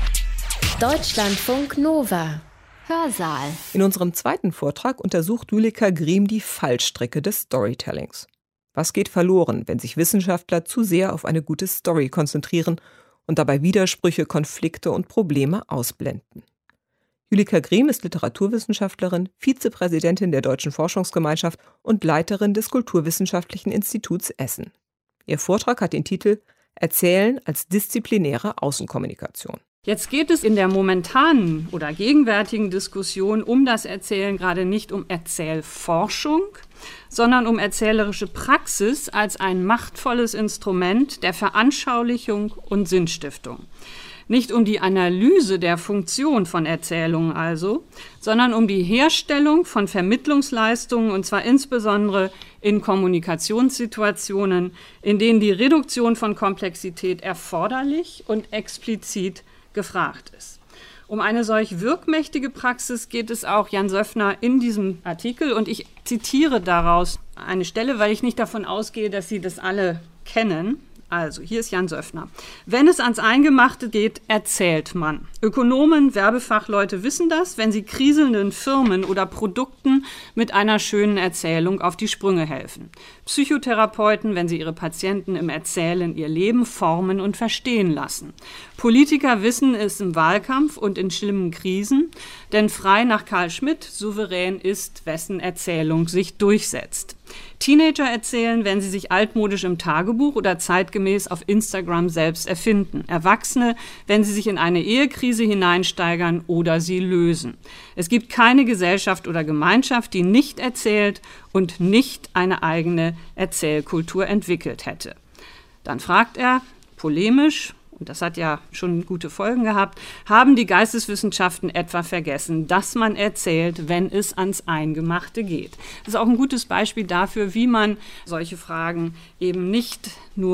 Deutschlandfunk Nova. Hörsaal. In unserem zweiten Vortrag untersucht Julika Griem die Fallstricke des Storytellings. Was geht verloren, wenn sich Wissenschaftler zu sehr auf eine gute Story konzentrieren und dabei Widersprüche, Konflikte und Probleme ausblenden? Julika Griem ist Literaturwissenschaftlerin, Vizepräsidentin der Deutschen Forschungsgemeinschaft und Leiterin des Kulturwissenschaftlichen Instituts Essen. Ihr Vortrag hat den Titel »Erzählen als disziplinäre Außenkommunikation«. Jetzt geht es in der momentanen oder gegenwärtigen Diskussion um das Erzählen gerade nicht um Erzählforschung, sondern um erzählerische Praxis als ein machtvolles Instrument der Veranschaulichung und Sinnstiftung. Nicht um die Analyse der Funktion von Erzählungen also, sondern um die Herstellung von Vermittlungsleistungen, und zwar insbesondere in Kommunikationssituationen, in denen die Reduktion von Komplexität erforderlich und explizit gefragt ist. Um eine solch wirkmächtige Praxis geht es auch Jan Söffner in diesem Artikel und ich zitiere daraus eine Stelle, weil ich nicht davon ausgehe, dass Sie das alle kennen. Also, hier ist Jan Söffner. Wenn es ans Eingemachte geht, erzählt man. Ökonomen, Werbefachleute wissen das, wenn sie kriselnden Firmen oder Produkten mit einer schönen Erzählung auf die Sprünge helfen. Psychotherapeuten, wenn sie ihre Patienten im Erzählen ihr Leben formen und verstehen lassen. Politiker wissen es im Wahlkampf und in schlimmen Krisen, denn frei nach Carl Schmitt, souverän ist, wessen Erzählung sich durchsetzt. Teenager erzählen, wenn sie sich altmodisch im Tagebuch oder zeitgemäß auf Instagram selbst erfinden. Erwachsene, wenn sie sich in eine Ehekrise hineinsteigern oder sie lösen. Es gibt keine Gesellschaft oder Gemeinschaft, die nicht erzählt und nicht eine eigene Erzählkultur entwickelt hätte. Dann fragt er, polemisch, und das hat ja schon gute Folgen gehabt, haben die Geisteswissenschaften etwa vergessen, dass man erzählt, wenn es ans Eingemachte geht. Das ist auch ein gutes Beispiel dafür, wie man solche Fragen eben nicht nur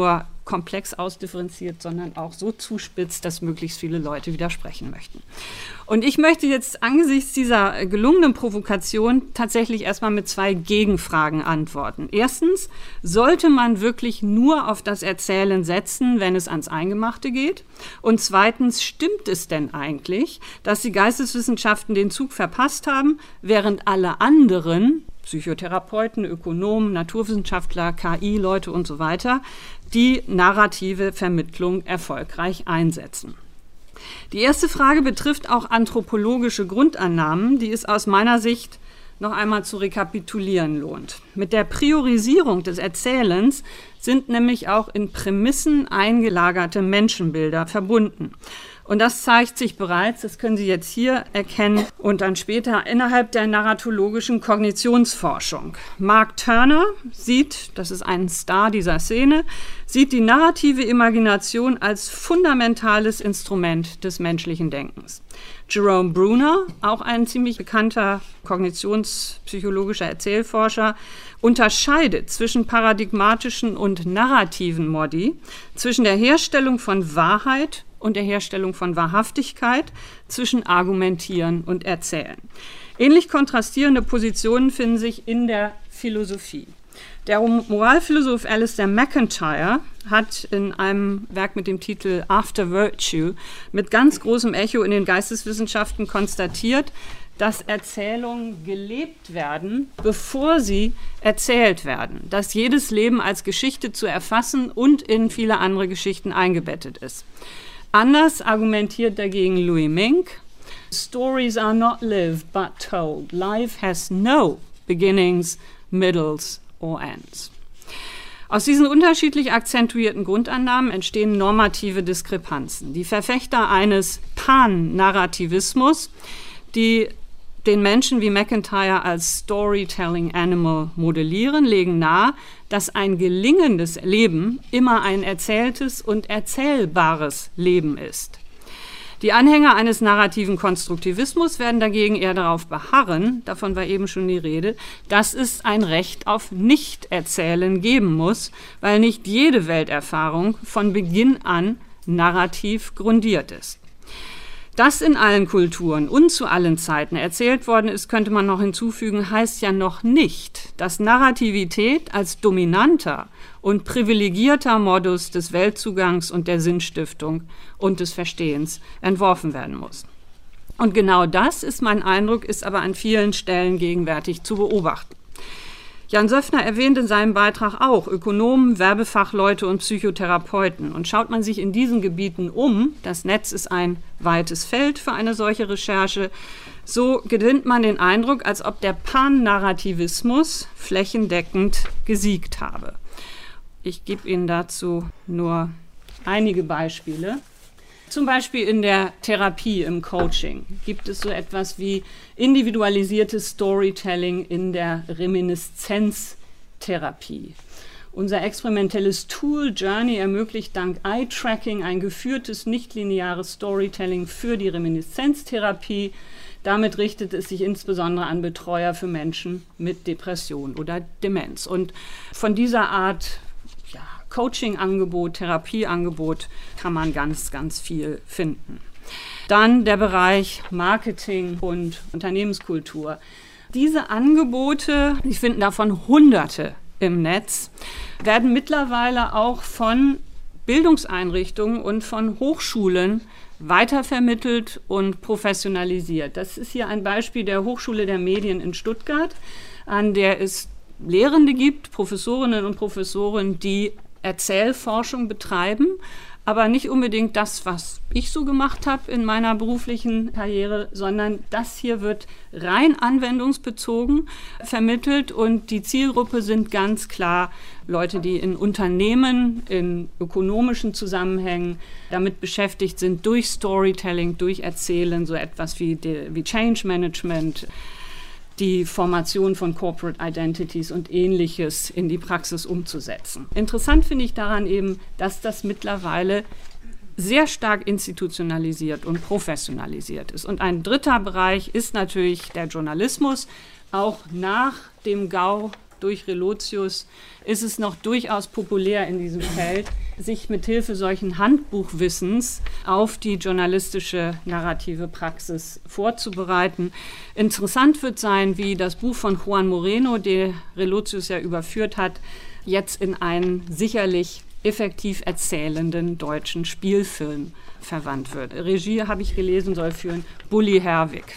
komplex ausdifferenziert, sondern auch so zuspitzt, dass möglichst viele Leute widersprechen möchten. Und ich möchte jetzt angesichts dieser gelungenen Provokation tatsächlich erstmal mit zwei Gegenfragen antworten. Erstens, sollte man wirklich nur auf das Erzählen setzen, wenn es ans Eingemachte geht? Und zweitens, stimmt es denn eigentlich, dass die Geisteswissenschaften den Zug verpasst haben, während alle anderen, Psychotherapeuten, Ökonomen, Naturwissenschaftler, K I-Leute und so weiter, die narrative Vermittlung erfolgreich einsetzen? Die erste Frage betrifft auch anthropologische Grundannahmen, die es aus meiner Sicht noch einmal zu rekapitulieren lohnt. Mit der Priorisierung des Erzählens sind nämlich auch in Prämissen eingelagerte Menschenbilder verbunden. Und das zeigt sich bereits, das können Sie jetzt hier erkennen und dann später innerhalb der narratologischen Kognitionsforschung. Mark Turner sieht, das ist ein Star dieser Szene, sieht die narrative Imagination als fundamentales Instrument des menschlichen Denkens. Jerome Bruner, auch ein ziemlich bekannter kognitionspsychologischer Erzählforscher, unterscheidet zwischen paradigmatischen und narrativen Modi, zwischen der Herstellung von Wahrheit und der Herstellung von Wahrhaftigkeit, zwischen Argumentieren und Erzählen. Ähnlich kontrastierende Positionen finden sich in der Philosophie. Der Moralphilosoph Alistair MacIntyre hat in einem Werk mit dem Titel After Virtue mit ganz großem Echo in den Geisteswissenschaften konstatiert, dass Erzählungen gelebt werden, bevor sie erzählt werden, dass jedes Leben als Geschichte zu erfassen und in viele andere Geschichten eingebettet ist. Anders argumentiert dagegen Louis Mink: Stories are not lived but told. Life has no beginnings, middles or ends. Aus diesen unterschiedlich akzentuierten Grundannahmen entstehen normative Diskrepanzen. Die Verfechter eines Pan-Narrativismus, die den Menschen wie MacIntyre als Storytelling Animal modellieren, legen nahe, dass ein gelingendes Leben immer ein erzähltes und erzählbares Leben ist. Die Anhänger eines narrativen Konstruktivismus werden dagegen eher darauf beharren, davon war eben schon die Rede, dass es ein Recht auf Nicht-Erzählen geben muss, weil nicht jede Welterfahrung von Beginn an narrativ grundiert ist. Dass in allen Kulturen und zu allen Zeiten erzählt worden ist, könnte man noch hinzufügen, heißt ja noch nicht, dass Narrativität als dominanter und privilegierter Modus des Weltzugangs und der Sinnstiftung und des Verstehens entworfen werden muss. Und genau das, ist mein Eindruck, ist aber an vielen Stellen gegenwärtig zu beobachten. Jan Söffner erwähnt in seinem Beitrag auch Ökonomen, Werbefachleute und Psychotherapeuten. Und schaut man sich in diesen Gebieten um, das Netz ist ein weites Feld für eine solche Recherche, so gewinnt man den Eindruck, als ob der Pan-Narrativismus flächendeckend gesiegt habe. Ich gebe Ihnen dazu nur einige Beispiele. Zum Beispiel in der Therapie, im Coaching, gibt es so etwas wie individualisiertes Storytelling in der Reminiszenztherapie. Unser experimentelles Tool Journey ermöglicht dank Eye-Tracking ein geführtes, nichtlineares Storytelling für die Reminiszenztherapie. Damit richtet es sich insbesondere an Betreuer für Menschen mit Depression oder Demenz. Und von dieser Art Coaching-Angebot, Therapieangebot kann man ganz, ganz viel finden. Dann der Bereich Marketing und Unternehmenskultur. Diese Angebote, ich finde davon Hunderte im Netz, werden mittlerweile auch von Bildungseinrichtungen und von Hochschulen weitervermittelt und professionalisiert. Das ist hier ein Beispiel der Hochschule der Medien in Stuttgart, an der es Lehrende gibt, Professorinnen und Professoren, die Erzählforschung betreiben, aber nicht unbedingt das, was ich so gemacht habe in meiner beruflichen Karriere, sondern das hier wird rein anwendungsbezogen vermittelt und die Zielgruppe sind ganz klar Leute, die in Unternehmen, in ökonomischen Zusammenhängen damit beschäftigt sind, durch Storytelling, durch Erzählen, so etwas wie, wie Change Management, die Formation von Corporate Identities und Ähnliches in die Praxis umzusetzen. Interessant finde ich daran eben, dass das mittlerweile sehr stark institutionalisiert und professionalisiert ist. Und ein dritter Bereich ist natürlich der Journalismus. Auch nach dem Gau durch Relotius ist es noch durchaus populär in diesem Feld, sich mit Hilfe solchen Handbuchwissens auf die journalistische narrative Praxis vorzubereiten. Interessant wird sein, wie das Buch von Juan Moreno, den Relotius ja überführt hat, jetzt in einen sicherlich effektiv erzählenden deutschen Spielfilm verwandt wird. Regie, habe ich gelesen, soll führen Bully Herwig.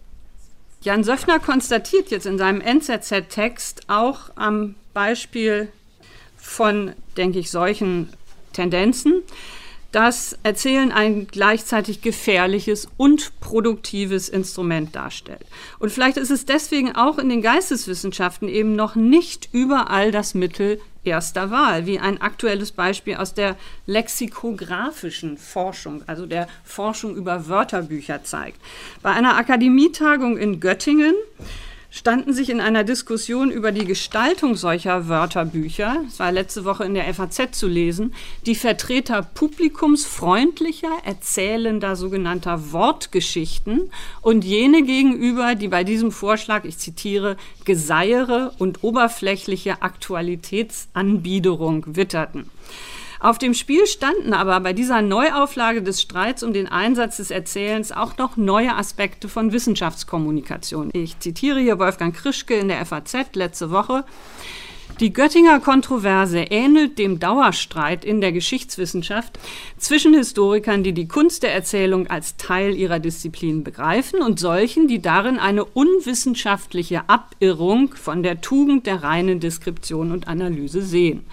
Jan Söffner konstatiert jetzt in seinem N Z Z-Text auch am Beispiel von, denke ich, solchen Tendenzen, dass Erzählen ein gleichzeitig gefährliches und produktives Instrument darstellt. Und vielleicht ist es deswegen auch in den Geisteswissenschaften eben noch nicht überall das Mittel erster Wahl, wie ein aktuelles Beispiel aus der lexikographischen Forschung, also der Forschung über Wörterbücher zeigt. Bei einer Akademietagung in Göttingen standen sich in einer Diskussion über die Gestaltung solcher Wörterbücher, das war letzte Woche in der F A Z zu lesen, die Vertreter publikumsfreundlicher, erzählender sogenannter Wortgeschichten und jene gegenüber, die bei diesem Vorschlag, ich zitiere, Geseiere und oberflächliche Aktualitätsanbiederung witterten. Auf dem Spiel standen aber bei dieser Neuauflage des Streits um den Einsatz des Erzählens auch noch neue Aspekte von Wissenschaftskommunikation. Ich zitiere hier Wolfgang Krischke in der F A Z letzte Woche. Die Göttinger Kontroverse ähnelt dem Dauerstreit in der Geschichtswissenschaft zwischen Historikern, die die Kunst der Erzählung als Teil ihrer Disziplin begreifen, und solchen, die darin eine unwissenschaftliche Abirrung von der Tugend der reinen Deskription und Analyse sehen.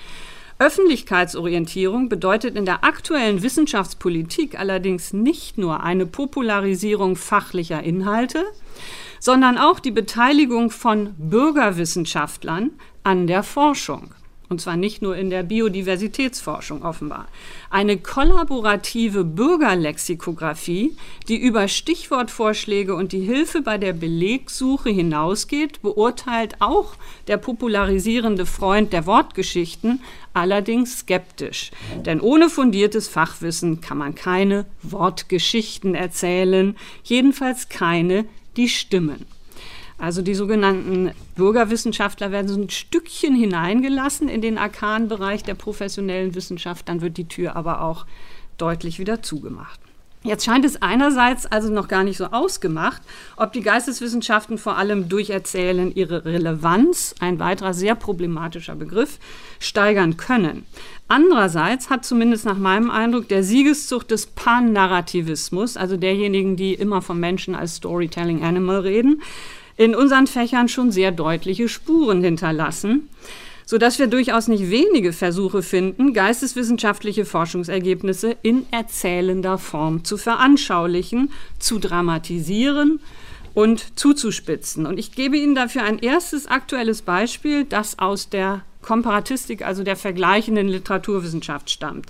Öffentlichkeitsorientierung bedeutet in der aktuellen Wissenschaftspolitik allerdings nicht nur eine Popularisierung fachlicher Inhalte, sondern auch die Beteiligung von Bürgerwissenschaftlern an der Forschung. Und zwar nicht nur in der Biodiversitätsforschung offenbar. Eine kollaborative Bürgerlexikographie, die über Stichwortvorschläge und die Hilfe bei der Belegsuche hinausgeht, beurteilt auch der popularisierende Freund der Wortgeschichten allerdings skeptisch. Denn ohne fundiertes Fachwissen kann man keine Wortgeschichten erzählen, jedenfalls keine, die stimmen. Also die sogenannten Bürgerwissenschaftler werden so ein Stückchen hineingelassen in den arkanen Bereich der professionellen Wissenschaft, dann wird die Tür aber auch deutlich wieder zugemacht. Jetzt scheint es einerseits also noch gar nicht so ausgemacht, ob die Geisteswissenschaften vor allem durch Erzählen ihre Relevanz, ein weiterer sehr problematischer Begriff, steigern können. Andererseits hat zumindest nach meinem Eindruck der Siegeszug des Pan-Narrativismus, also derjenigen, die immer vom Menschen als Storytelling Animal reden, in unseren Fächern schon sehr deutliche Spuren hinterlassen, sodass wir durchaus nicht wenige Versuche finden, geisteswissenschaftliche Forschungsergebnisse in erzählender Form zu veranschaulichen, zu dramatisieren und zuzuspitzen. Und ich gebe Ihnen dafür ein erstes aktuelles Beispiel, das aus der Komparatistik, also der vergleichenden Literaturwissenschaft stammt.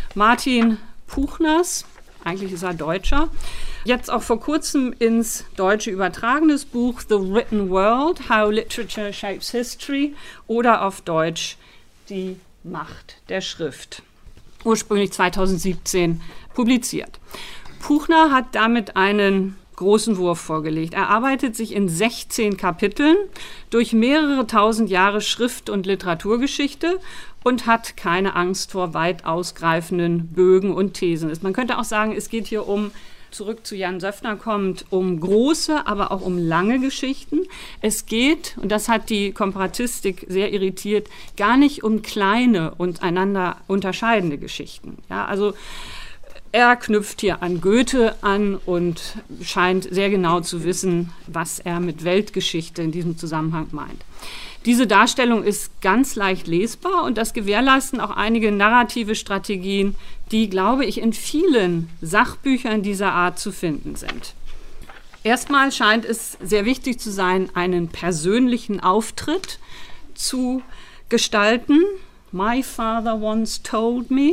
Martin Puchners, eigentlich ist er Deutscher, jetzt auch vor kurzem ins Deutsche übertragenes Buch The Written World, How Literature Shapes History, oder auf Deutsch Die Macht der Schrift, ursprünglich zweitausendsiebzehn publiziert. Puchner hat damit einen großen Wurf vorgelegt. Er arbeitet sich in sechzehn Kapiteln durch mehrere tausend Jahre Schrift- und Literaturgeschichte und hat keine Angst vor weit ausgreifenden Bögen und Thesen. Man könnte auch sagen, es geht hier um, zurück zu Jan Söffner kommt, um große, aber auch um lange Geschichten. Es geht, und das hat die Komparatistik sehr irritiert, gar nicht um kleine und einander unterscheidende Geschichten. Ja, also er knüpft hier an Goethe an und scheint sehr genau zu wissen, was er mit Weltgeschichte in diesem Zusammenhang meint. Diese Darstellung ist ganz leicht lesbar und das gewährleisten auch einige narrative Strategien, die, glaube ich, in vielen Sachbüchern dieser Art zu finden sind. Erstmal scheint es sehr wichtig zu sein, einen persönlichen Auftritt zu gestalten. My father once told me.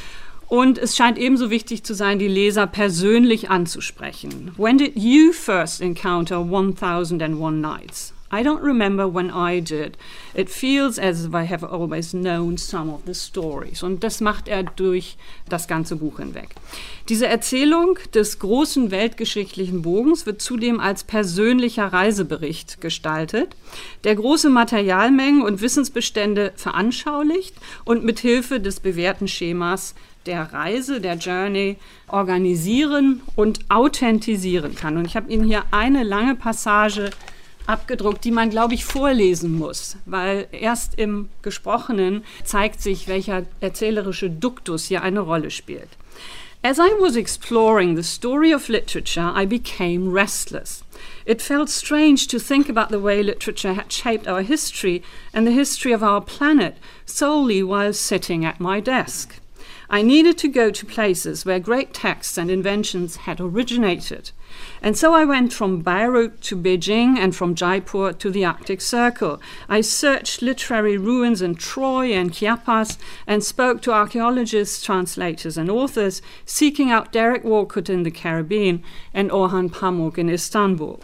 Und es scheint ebenso wichtig zu sein, die Leser persönlich anzusprechen. When did you first encounter one thousand and one Nights? I don't remember when I did. It feels as if I have always known some of the stories. Und das macht er durch das ganze Buch hinweg. Diese Erzählung des großen weltgeschichtlichen Bogens wird zudem als persönlicher Reisebericht gestaltet, der große Materialmengen und Wissensbestände veranschaulicht und mit Hilfe des bewährten Schemas der Reise, der Journey, organisieren und authentisieren kann. Und ich habe Ihnen hier eine lange Passage abgedruckt, die man, glaube ich, vorlesen muss, weil erst im Gesprochenen zeigt sich, welcher erzählerische Duktus hier eine Rolle spielt. As I was exploring the story of literature, I became restless. It felt strange to think about the way literature had shaped our history and the history of our planet solely while sitting at my desk. I needed to go to places where great texts and inventions had originated. And so I went from Beirut to Beijing and from Jaipur to the Arctic Circle. I searched literary ruins in Troy and Chiapas and spoke to archaeologists, translators and authors, seeking out Derek Walcott in the Caribbean and Orhan Pamuk in Istanbul.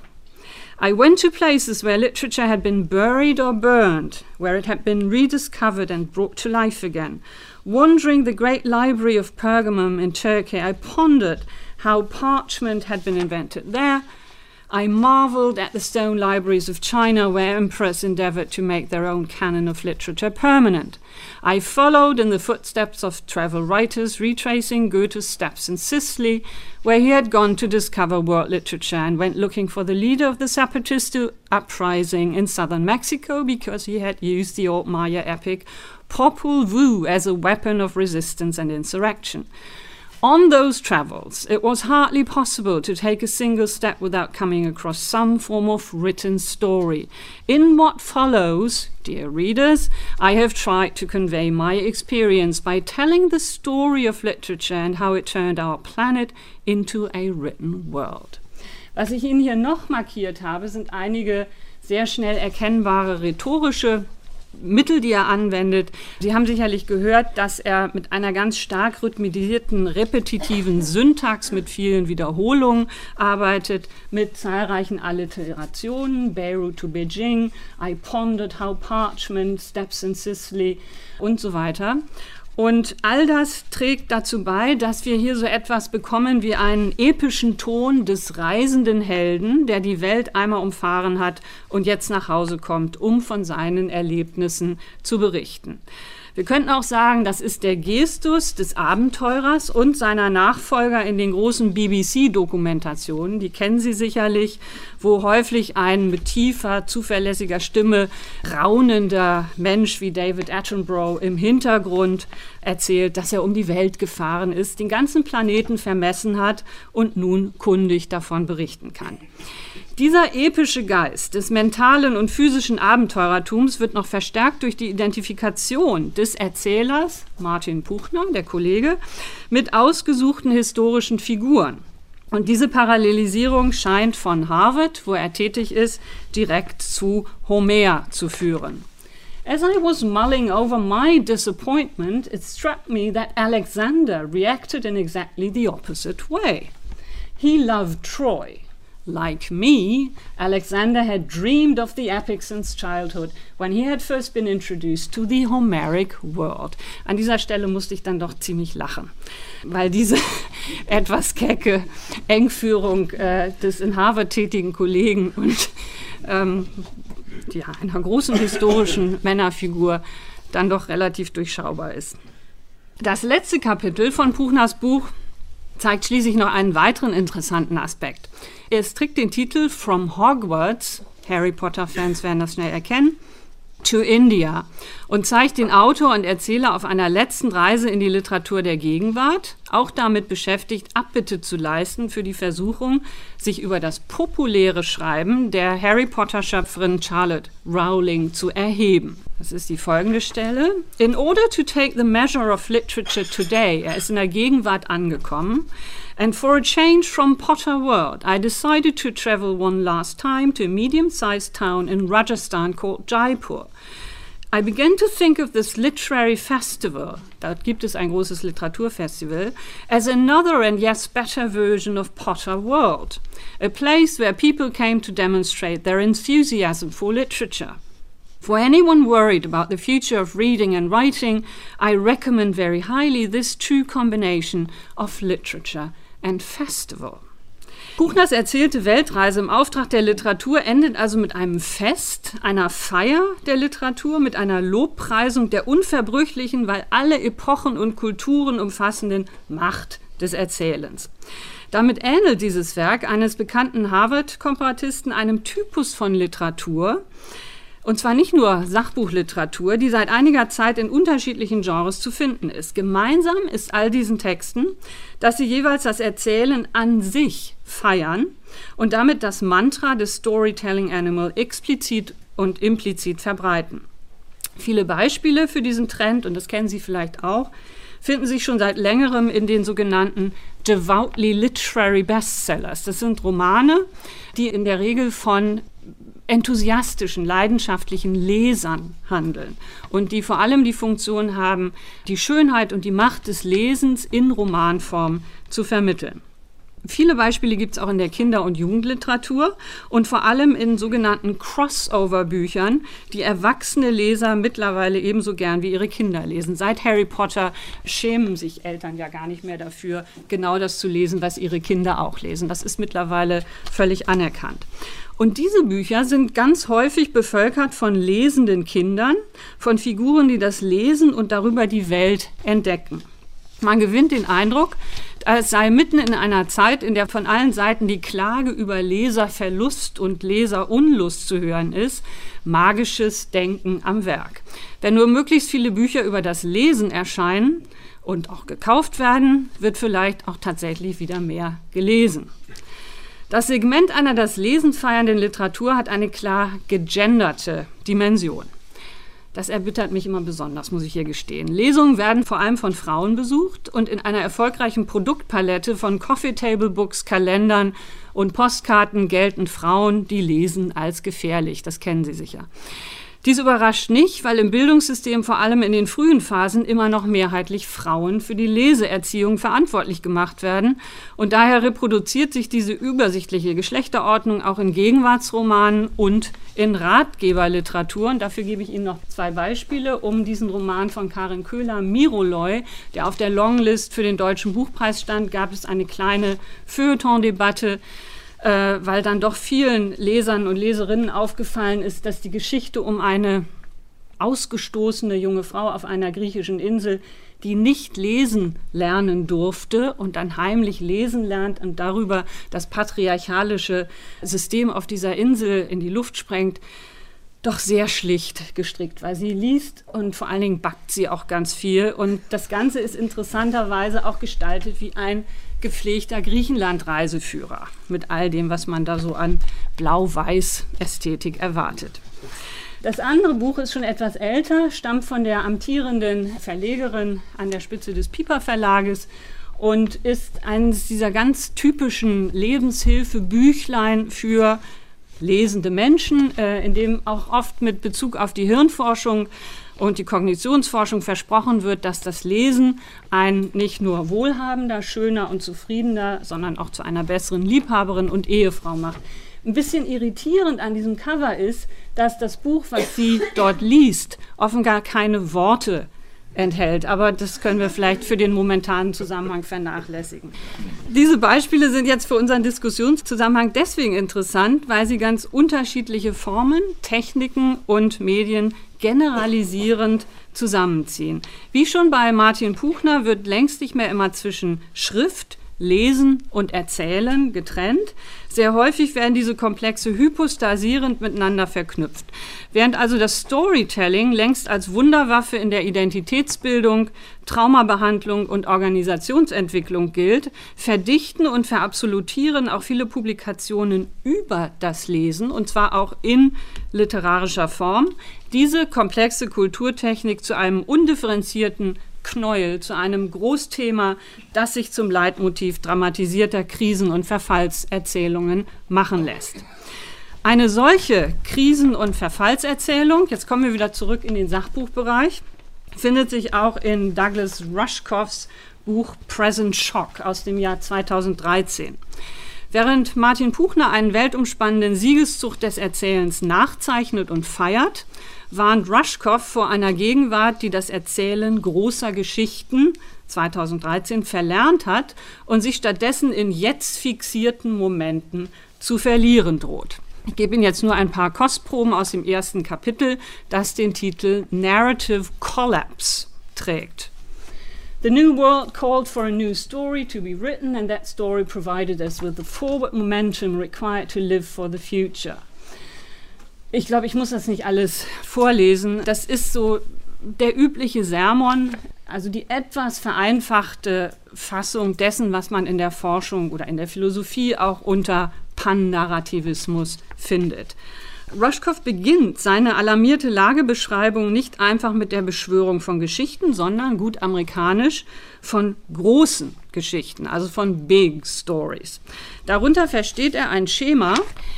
I went to places where literature had been buried or burned, where it had been rediscovered and brought to life again. Wandering the great library of Pergamum in Turkey, I pondered how parchment had been invented there. I marveled at the stone libraries of China, where emperors endeavored to make their own canon of literature permanent. I followed in the footsteps of travel writers, retracing Goethe's steps in Sicily, where he had gone to discover world literature, and went looking for the leader of the Zapatista uprising in southern Mexico because he had used the old Maya epic Popol Vuh as a weapon of resistance and insurrection. On those travels, it was hardly possible to take a single step without coming across some form of written story. In what follows, dear readers, I have tried to convey my experience by telling the story of literature and how it turned our planet into a written world. Was ich Ihnen hier noch markiert habe, sind einige sehr schnell erkennbare rhetorische Mittel, die er anwendet. Sie haben sicherlich gehört, dass er mit einer ganz stark rhythmisierten, repetitiven Syntax mit vielen Wiederholungen arbeitet, mit zahlreichen Alliterationen, Beirut to Beijing, I pondered how parchment, steps in Sicily und so weiter. Und all das trägt dazu bei, dass wir hier so etwas bekommen wie einen epischen Ton des reisenden Helden, der die Welt einmal umfahren hat und jetzt nach Hause kommt, um von seinen Erlebnissen zu berichten. Wir könnten auch sagen, das ist der Gestus des Abenteurers und seiner Nachfolger in den großen B B C-Dokumentationen. Die kennen Sie sicherlich, wo häufig ein mit tiefer, zuverlässiger Stimme raunender Mensch wie David Attenborough im Hintergrund erzählt, dass er um die Welt gefahren ist, den ganzen Planeten vermessen hat und nun kundig davon berichten kann. Dieser epische Geist des mentalen und physischen Abenteurertums wird noch verstärkt durch die Identifikation des Erzählers, Martin Puchner, der Kollege, mit ausgesuchten historischen Figuren. Und diese Parallelisierung scheint von Harvard, wo er tätig ist, direkt zu Homer zu führen. As I was mulling over my disappointment, it struck me that Alexander reacted in exactly the opposite way. He loved Troy. Like me, Alexander had dreamed of the epic since childhood, when he had first been introduced to the Homeric world. An dieser Stelle musste ich dann doch ziemlich lachen, weil diese etwas kecke Engführung äh, des in Harvard tätigen Kollegen und ähm, ja, einer großen historischen Männerfigur dann doch relativ durchschaubar ist. Das letzte Kapitel von Puchners Buch zeigt schließlich noch einen weiteren interessanten Aspekt. Es trägt den Titel From Hogwarts, Harry Potter-Fans werden das schnell erkennen, to India und zeigt den Autor und Erzähler auf einer letzten Reise in die Literatur der Gegenwart, auch damit beschäftigt, Abbitte zu leisten für die Versuchung, sich über das populäre Schreiben der Harry Potter-Schöpferin Charlotte Rowling zu erheben. Das ist die folgende Stelle. In order to take the measure of literature today, er ist in der Gegenwart angekommen, and for a change from Potter world, I decided to travel one last time to a medium-sized town in Rajasthan called Jaipur. I began to think of this literary festival, da gibt es ein großes Literaturfestival, as another and yes better version of Potter World, a place where people came to demonstrate their enthusiasm for literature. For anyone worried about the future of reading and writing, I recommend very highly this true combination of literature and festival. Buchners erzählte Weltreise im Auftrag der Literatur endet also mit einem Fest, einer Feier der Literatur, mit einer Lobpreisung der unverbrüchlichen, weil alle Epochen und Kulturen umfassenden Macht des Erzählens. Damit ähnelt dieses Werk eines bekannten Harvard-Komparatisten einem Typus von Literatur, und zwar nicht nur Sachbuchliteratur, die seit einiger Zeit in unterschiedlichen Genres zu finden ist. Gemeinsam ist all diesen Texten, dass sie jeweils das Erzählen an sich feiern und damit das Mantra des Storytelling Animal explizit und implizit verbreiten. Viele Beispiele für diesen Trend, und das kennen Sie vielleicht auch, finden sich schon seit längerem in den sogenannten devoutly literary bestsellers. Das sind Romane, die in der Regel von enthusiastischen, leidenschaftlichen Lesern handeln und die vor allem die Funktion haben, die Schönheit und die Macht des Lesens in Romanform zu vermitteln. Viele Beispiele gibt es auch in der Kinder- und Jugendliteratur und vor allem in sogenannten Crossover-Büchern, die erwachsene Leser mittlerweile ebenso gern wie ihre Kinder lesen. Seit Harry Potter schämen sich Eltern ja gar nicht mehr dafür, genau das zu lesen, was ihre Kinder auch lesen. Das ist mittlerweile völlig anerkannt. Und diese Bücher sind ganz häufig bevölkert von lesenden Kindern, von Figuren, die das lesen und darüber die Welt entdecken. Man gewinnt den Eindruck, es sei mitten in einer Zeit, in der von allen Seiten die Klage über Leserverlust und Leserunlust zu hören ist, magisches Denken am Werk. Wenn nur möglichst viele Bücher über das Lesen erscheinen und auch gekauft werden, wird vielleicht auch tatsächlich wieder mehr gelesen. Das Segment einer das Lesen feiernden Literatur hat eine klar gegenderte Dimension. Das erbittert mich immer besonders, muss ich hier gestehen. Lesungen werden vor allem von Frauen besucht und in einer erfolgreichen Produktpalette von Coffee-Table-Books, Kalendern und Postkarten gelten Frauen, die lesen, als gefährlich. Das kennen Sie sicher. Dies überrascht nicht, weil im Bildungssystem vor allem in den frühen Phasen immer noch mehrheitlich Frauen für die Leseerziehung verantwortlich gemacht werden. Und daher reproduziert sich diese übersichtliche Geschlechterordnung auch in Gegenwartsromanen und in Ratgeberliteratur. Und dafür gebe ich Ihnen noch zwei Beispiele, um diesen Roman von Karin Köhler, Miroloi, der auf der Longlist für den Deutschen Buchpreis stand, gab es eine kleine Feuilleton-Debatte, Äh, weil dann doch vielen Lesern und Leserinnen aufgefallen ist, dass die Geschichte um eine ausgestoßene junge Frau auf einer griechischen Insel, die nicht lesen lernen durfte und dann heimlich lesen lernt und darüber das patriarchalische System auf dieser Insel in die Luft sprengt, doch sehr schlicht gestrickt, weil sie liest und vor allen Dingen backt sie auch ganz viel. Und das Ganze ist interessanterweise auch gestaltet wie ein gepflegter Griechenland-Reiseführer mit all dem, was man da so an Blau-Weiß-Ästhetik erwartet. Das andere Buch ist schon etwas älter, stammt von der amtierenden Verlegerin an der Spitze des Piper Verlages und ist eines dieser ganz typischen Lebenshilfe-Büchlein für lesende Menschen, äh, in dem auch oft mit Bezug auf die Hirnforschung und die Kognitionsforschung versprochen wird, dass das Lesen ein nicht nur wohlhabender, schöner und zufriedener, sondern auch zu einer besseren Liebhaberin und Ehefrau macht. Ein bisschen irritierend an diesem Cover ist, dass das Buch, was sie dort liest, offenbar keine Worte enthält. Aber das können wir vielleicht für den momentanen Zusammenhang vernachlässigen. Diese Beispiele sind jetzt für unseren Diskussionszusammenhang deswegen interessant, weil sie ganz unterschiedliche Formen, Techniken und Medien generalisierend zusammenziehen. Wie schon bei Martin Puchner wird längst nicht mehr immer zwischen Schrift, Lesen und Erzählen getrennt. Sehr häufig werden diese Komplexe hypostasierend miteinander verknüpft. Während also das Storytelling längst als Wunderwaffe in der Identitätsbildung, Traumabehandlung und Organisationsentwicklung gilt, verdichten und verabsolutieren auch viele Publikationen über das Lesen, und zwar auch in literarischer Form, diese komplexe Kulturtechnik zu einem undifferenzierten Knäuel, zu einem Großthema, das sich zum Leitmotiv dramatisierter Krisen- und Verfallserzählungen machen lässt. Eine solche Krisen- und Verfallserzählung, jetzt kommen wir wieder zurück in den Sachbuchbereich, findet sich auch in Douglas Rushkoffs Buch Present Shock aus dem Jahr zweitausenddreizehn. Während Martin Puchner einen weltumspannenden Siegeszug des Erzählens nachzeichnet und feiert, warnt Rushkoff vor einer Gegenwart, die das Erzählen großer Geschichten zweitausenddreizehn verlernt hat und sich stattdessen in jetzt fixierten Momenten zu verlieren droht. Ich gebe Ihnen jetzt nur ein paar Kostproben aus dem ersten Kapitel, das den Titel Narrative Collapse trägt. The new world called for a new story to be written, and that story provided us with the forward momentum required to live for the future. Ich glaube, ich muss das nicht alles vorlesen. Das ist so der übliche Sermon, also die etwas vereinfachte Fassung dessen, was man in der Forschung oder in der Philosophie auch unter Pan-Narrativismus findet. Rushkoff beginnt seine alarmierte Lagebeschreibung nicht einfach mit der Beschwörung von Geschichten, sondern gut amerikanisch von großen Geschichten, also von Big Stories. Darunter versteht er ein Schema,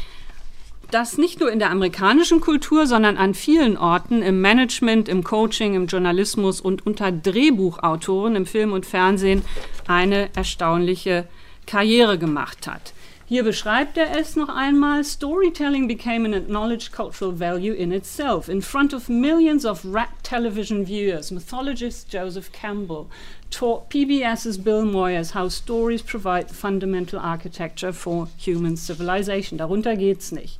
das nicht nur in der amerikanischen Kultur, sondern an vielen Orten im Management, im Coaching, im Journalismus und unter Drehbuchautoren im Film und Fernsehen eine erstaunliche Karriere gemacht hat. Hier beschreibt er es noch einmal. Storytelling became an acknowledged cultural value in itself. In front of millions of rapt television viewers, mythologist Joseph Campbell taught P B S's Bill Moyers how stories provide the fundamental architecture for human civilization. Darunter geht's nicht.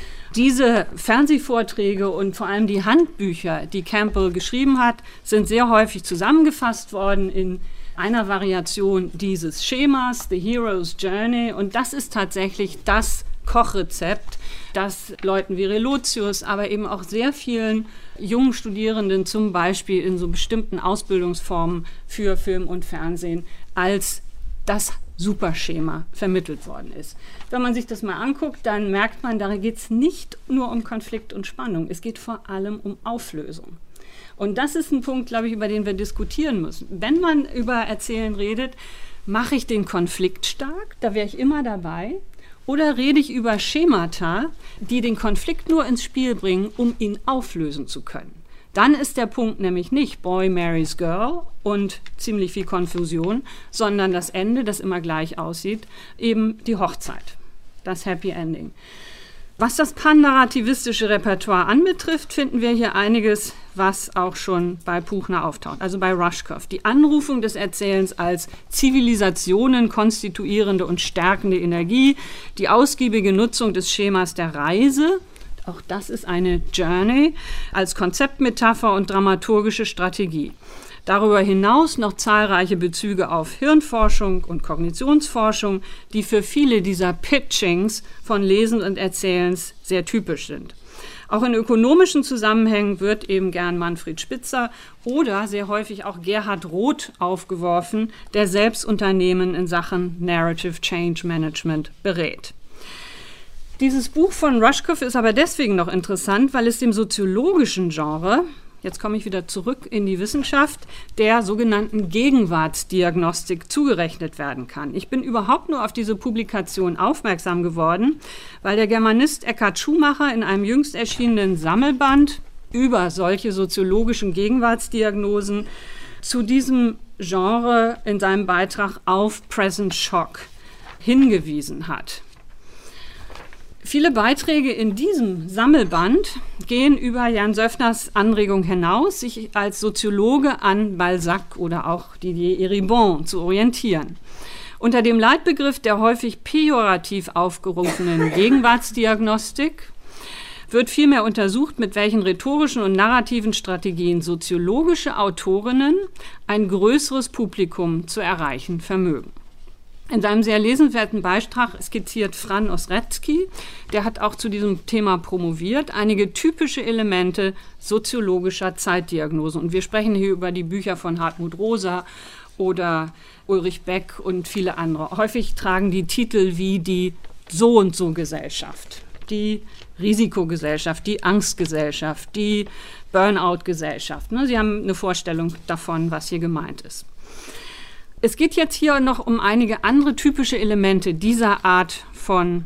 Diese Fernsehvorträge und vor allem die Handbücher, die Campbell geschrieben hat, sind sehr häufig zusammengefasst worden in einer Variation dieses Schemas, The Hero's Journey. Und das ist tatsächlich das Kochrezept, das Leuten wie Relotius, aber eben auch sehr vielen jungen Studierenden zum Beispiel in so bestimmten Ausbildungsformen für Film und Fernsehen als das Superschema vermittelt worden ist. Wenn man sich das mal anguckt, dann merkt man, da geht es nicht nur um Konflikt und Spannung, es geht vor allem um Auflösung. Und das ist ein Punkt, glaube ich, über den wir diskutieren müssen. Wenn man über Erzählen redet, mache ich den Konflikt stark, da wäre ich immer dabei, oder rede ich über Schemata, die den Konflikt nur ins Spiel bringen, um ihn auflösen zu können. Dann ist der Punkt nämlich nicht Boy marries Girl und ziemlich viel Konfusion, sondern das Ende, das immer gleich aussieht, eben die Hochzeit, das Happy Ending. Was das pan-narrativistische Repertoire anbetrifft, finden wir hier einiges, was auch schon bei Puchner auftaucht, also bei Rushkoff. Die Anrufung des Erzählens als Zivilisationen konstituierende und stärkende Energie, die ausgiebige Nutzung des Schemas der Reise, auch das ist eine Journey, als Konzeptmetapher und dramaturgische Strategie. Darüber hinaus noch zahlreiche Bezüge auf Hirnforschung und Kognitionsforschung, die für viele dieser Pitchings von Lesen und Erzählens sehr typisch sind. Auch in ökonomischen Zusammenhängen wird eben gern Manfred Spitzer oder sehr häufig auch Gerhard Roth aufgeworfen, der selbst Unternehmen in Sachen Narrative Change Management berät. Dieses Buch von Rushkoff ist aber deswegen noch interessant, weil es dem soziologischen Genre, jetzt komme ich wieder zurück in die Wissenschaft, der sogenannten Gegenwartsdiagnostik zugerechnet werden kann. Ich bin überhaupt nur auf diese Publikation aufmerksam geworden, weil der Germanist Eckhard Schumacher in einem jüngst erschienenen Sammelband über solche soziologischen Gegenwartsdiagnosen zu diesem Genre in seinem Beitrag auf Present Shock hingewiesen hat. Viele Beiträge in diesem Sammelband gehen über Jan Söffners Anregung hinaus, sich als Soziologe an Balzac oder auch Didier Eribon zu orientieren. Unter dem Leitbegriff der häufig pejorativ aufgerufenen Gegenwartsdiagnostik wird vielmehr untersucht, mit welchen rhetorischen und narrativen Strategien soziologische Autorinnen ein größeres Publikum zu erreichen vermögen. In seinem sehr lesenswerten Beitrag skizziert Fran Osrecki, der hat auch zu diesem Thema promoviert, einige typische Elemente soziologischer Zeitdiagnose. Und wir sprechen hier über die Bücher von Hartmut Rosa oder Ulrich Beck und viele andere. Häufig tragen die Titel wie die So-und-so-Gesellschaft, die Risikogesellschaft, die Angstgesellschaft, die Burnout-Gesellschaft. Sie haben eine Vorstellung davon, was hier gemeint ist. Es geht jetzt hier noch um einige andere typische Elemente dieser Art von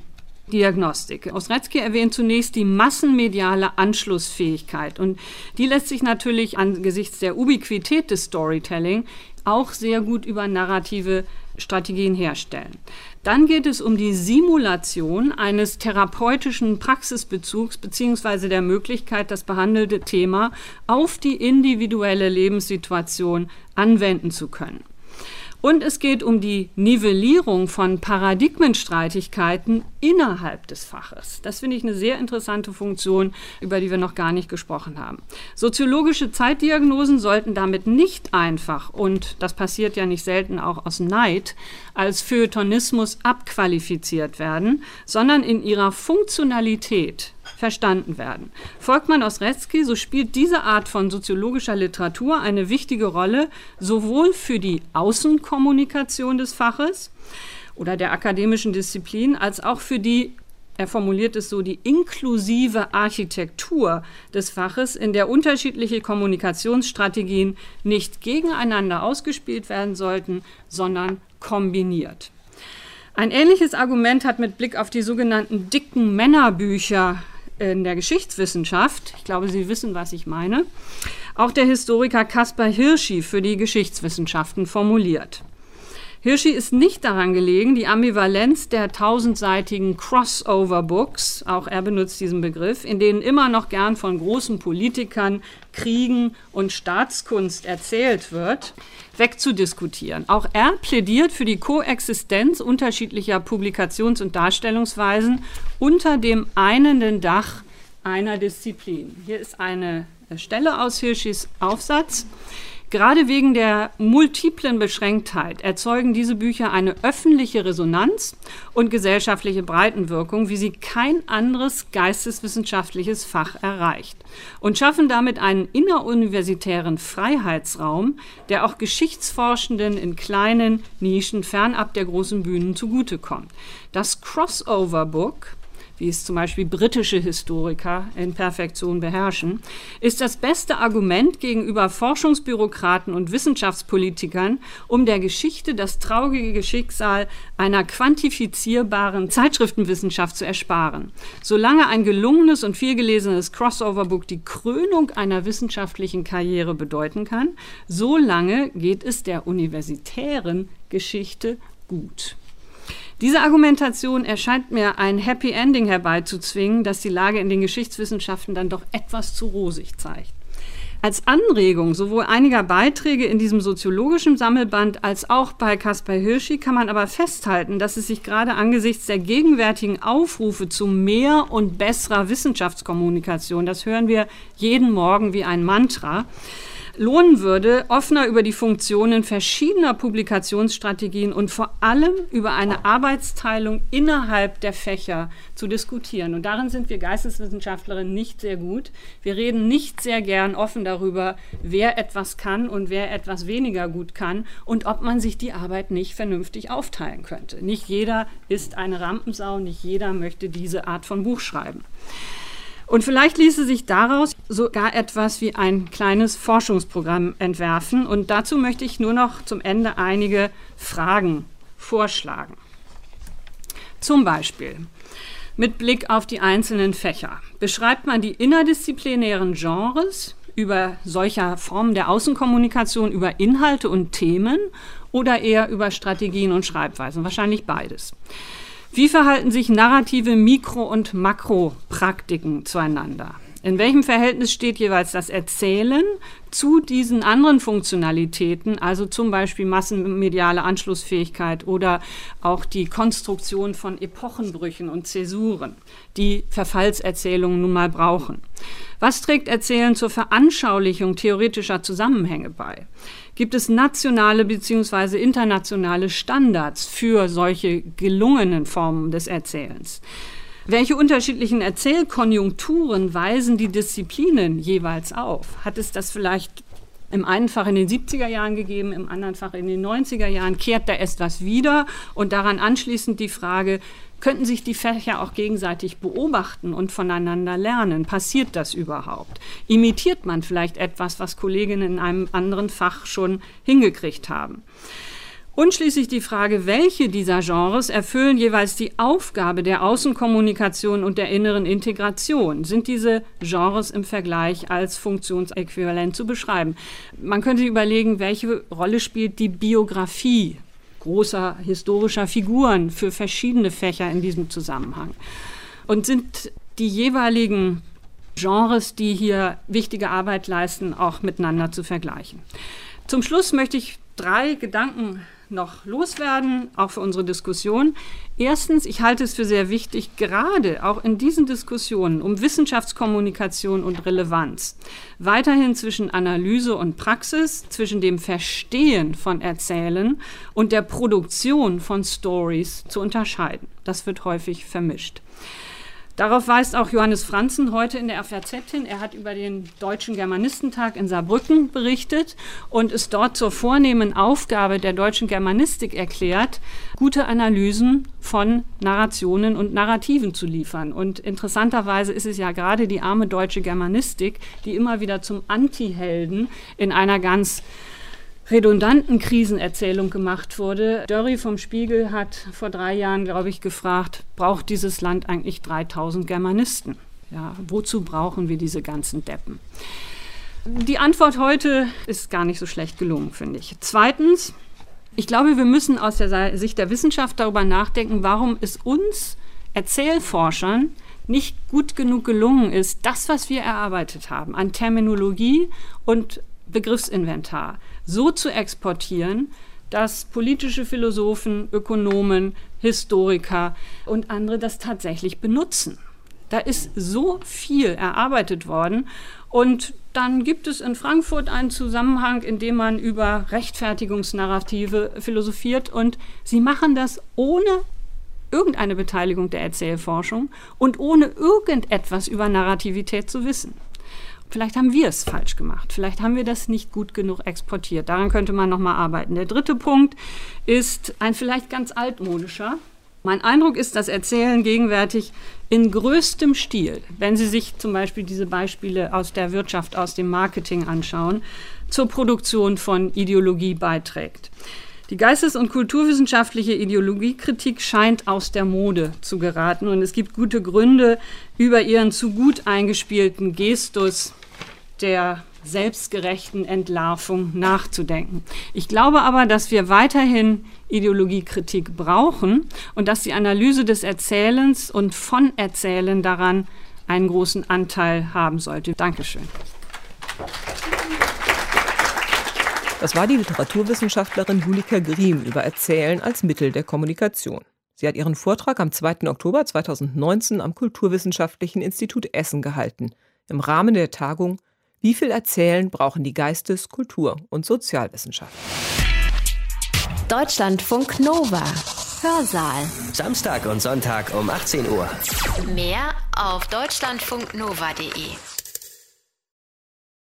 Diagnostik. Ostrecki erwähnt zunächst die massenmediale Anschlussfähigkeit. Und die lässt sich natürlich angesichts der Ubiquität des Storytelling auch sehr gut über narrative Strategien herstellen. Dann geht es um die Simulation eines therapeutischen Praxisbezugs bzw. der Möglichkeit, das behandelte Thema auf die individuelle Lebenssituation anwenden zu können. Und es geht um die Nivellierung von Paradigmenstreitigkeiten innerhalb des Faches. Das finde ich eine sehr interessante Funktion, über die wir noch gar nicht gesprochen haben. Soziologische Zeitdiagnosen sollten damit nicht einfach, und das passiert ja nicht selten auch aus Neid, als Feuilletonismus abqualifiziert werden, sondern in ihrer Funktionalität verstanden werden. Folgt man Ostrecki, so spielt diese Art von soziologischer Literatur eine wichtige Rolle, sowohl für die Außenkommunikation des Faches oder der akademischen Disziplin, als auch für die, er formuliert es so, die inklusive Architektur des Faches, in der unterschiedliche Kommunikationsstrategien nicht gegeneinander ausgespielt werden sollten, sondern kombiniert. Ein ähnliches Argument hat mit Blick auf die sogenannten dicken Männerbücher in der Geschichtswissenschaft, ich glaube, Sie wissen, was ich meine, auch der Historiker Kaspar Hirschi für die Geschichtswissenschaften formuliert. Hirschi ist nicht daran gelegen, die Ambivalenz der tausendseitigen Crossover-Books, auch er benutzt diesen Begriff, in denen immer noch gern von großen Politikern, Kriegen und Staatskunst erzählt wird, wegzudiskutieren. Auch er plädiert für die Koexistenz unterschiedlicher Publikations- und Darstellungsweisen unter dem einenden Dach einer Disziplin. Hier ist eine Stelle aus Hirschis Aufsatz. Gerade wegen der multiplen Beschränktheit erzeugen diese Bücher eine öffentliche Resonanz und gesellschaftliche Breitenwirkung, wie sie kein anderes geisteswissenschaftliches Fach erreicht, und schaffen damit einen inneruniversitären Freiheitsraum, der auch Geschichtsforschenden in kleinen Nischen fernab der großen Bühnen zugutekommt. Das Crossover-Book, wie es zum Beispiel britische Historiker in Perfektion beherrschen, ist das beste Argument gegenüber Forschungsbürokraten und Wissenschaftspolitikern, um der Geschichte das traurige Schicksal einer quantifizierbaren Zeitschriftenwissenschaft zu ersparen. Solange ein gelungenes und vielgelesenes Crossover-Book die Krönung einer wissenschaftlichen Karriere bedeuten kann, solange geht es der universitären Geschichte gut. Diese Argumentation erscheint mir ein Happy Ending herbeizuzwingen, das die Lage in den Geschichtswissenschaften dann doch etwas zu rosig zeigt. Als Anregung sowohl einiger Beiträge in diesem soziologischen Sammelband als auch bei Kaspar Hirschi kann man aber festhalten, dass es sich gerade angesichts der gegenwärtigen Aufrufe zu mehr und besserer Wissenschaftskommunikation, das hören wir jeden Morgen wie ein Mantra, lohnen würde, offener über die Funktionen verschiedener Publikationsstrategien und vor allem über eine Arbeitsteilung innerhalb der Fächer zu diskutieren. Und darin sind wir Geisteswissenschaftlerinnen nicht sehr gut. Wir reden nicht sehr gern offen darüber, wer etwas kann und wer etwas weniger gut kann und ob man sich die Arbeit nicht vernünftig aufteilen könnte. Nicht jeder ist eine Rampensau, nicht jeder möchte diese Art von Buch schreiben. Und vielleicht ließe sich daraus sogar etwas wie ein kleines Forschungsprogramm entwerfen. Und dazu möchte ich nur noch zum Ende einige Fragen vorschlagen. Zum Beispiel mit Blick auf die einzelnen Fächer. Beschreibt man die interdisziplinären Genres über solcher Formen der Außenkommunikation, über Inhalte und Themen oder eher über Strategien und Schreibweisen? Wahrscheinlich beides. Wie verhalten sich narrative Mikro- und Makropraktiken zueinander? In welchem Verhältnis steht jeweils das Erzählen zu diesen anderen Funktionalitäten, also zum Beispiel massenmediale Anschlussfähigkeit oder auch die Konstruktion von Epochenbrüchen und Zäsuren, die Verfallserzählungen nun mal brauchen? Was trägt Erzählen zur Veranschaulichung theoretischer Zusammenhänge bei? Gibt es nationale bzw. internationale Standards für solche gelungenen Formen des Erzählens? Welche unterschiedlichen Erzählkonjunkturen weisen die Disziplinen jeweils auf? Hat es das vielleicht im einen Fach in den siebziger Jahren gegeben, im anderen Fach in den neunziger Jahren? Kehrt da erst was wieder? Und daran anschließend die Frage, könnten sich die Fächer auch gegenseitig beobachten und voneinander lernen? Passiert das überhaupt? Imitiert man vielleicht etwas, was Kolleginnen in einem anderen Fach schon hingekriegt haben? Und schließlich die Frage, welche dieser Genres erfüllen jeweils die Aufgabe der Außenkommunikation und der inneren Integration? Sind diese Genres im Vergleich als funktionsäquivalent zu beschreiben? Man könnte überlegen, welche Rolle spielt die Biografie großer historischer Figuren für verschiedene Fächer in diesem Zusammenhang? Und sind die jeweiligen Genres, die hier wichtige Arbeit leisten, auch miteinander zu vergleichen? Zum Schluss möchte ich drei Gedanken noch loswerden, auch für unsere Diskussion. Erstens, ich halte es für sehr wichtig, gerade auch in diesen Diskussionen um Wissenschaftskommunikation und Relevanz, weiterhin zwischen Analyse und Praxis, zwischen dem Verstehen von Erzählen und der Produktion von Stories zu unterscheiden. Das wird häufig vermischt. Darauf weist auch Johannes Franzen heute in der F A Z hin. Er hat über den Deutschen Germanistentag in Saarbrücken berichtet und es dort zur vornehmen Aufgabe der deutschen Germanistik erklärt, gute Analysen von Narrationen und Narrativen zu liefern. Und interessanterweise ist es ja gerade die arme deutsche Germanistik, die immer wieder zum Antihelden in einer ganz redundanten Krisenerzählung gemacht wurde. Dörri vom Spiegel hat vor drei Jahren, glaube ich, gefragt, braucht dieses Land eigentlich dreitausend Germanisten? Ja, wozu brauchen wir diese ganzen Deppen? Die Antwort heute ist gar nicht so schlecht gelungen, finde ich. Zweitens, ich glaube, wir müssen aus der Sicht der Wissenschaft darüber nachdenken, warum es uns Erzählforschern nicht gut genug gelungen ist, das, was wir erarbeitet haben an Terminologie und Begriffsinventar so zu exportieren, dass politische Philosophen, Ökonomen, Historiker und andere das tatsächlich benutzen. Da ist so viel erarbeitet worden und dann gibt es in Frankfurt einen Zusammenhang, in dem man über Rechtfertigungsnarrative philosophiert und sie machen das ohne irgendeine Beteiligung der Erzählforschung und ohne irgendetwas über Narrativität zu wissen. Vielleicht haben wir es falsch gemacht. Vielleicht haben wir das nicht gut genug exportiert. Daran könnte man noch mal arbeiten. Der dritte Punkt ist ein vielleicht ganz altmodischer. Mein Eindruck ist, dass Erzählen gegenwärtig in größtem Stil, wenn Sie sich zum Beispiel diese Beispiele aus der Wirtschaft, aus dem Marketing anschauen, zur Produktion von Ideologie beiträgt. Die geistes- und kulturwissenschaftliche Ideologiekritik scheint aus der Mode zu geraten und es gibt gute Gründe, über ihren zu gut eingespielten Gestus der selbstgerechten Entlarvung nachzudenken. Ich glaube aber, dass wir weiterhin Ideologiekritik brauchen und dass die Analyse des Erzählens und von Erzählen daran einen großen Anteil haben sollte. Dankeschön. Das war die Literaturwissenschaftlerin Julika Griem über Erzählen als Mittel der Kommunikation. Sie hat ihren Vortrag am zweiten Oktober zweitausendneunzehn am Kulturwissenschaftlichen Institut Essen gehalten, im Rahmen der Tagung Wie viel Erzählen brauchen die Geistes-, Kultur- und Sozialwissenschaften? Deutschlandfunk Nova. Hörsaal. Samstag und Sonntag um achtzehn Uhr. Mehr auf deutschlandfunknova punkt de.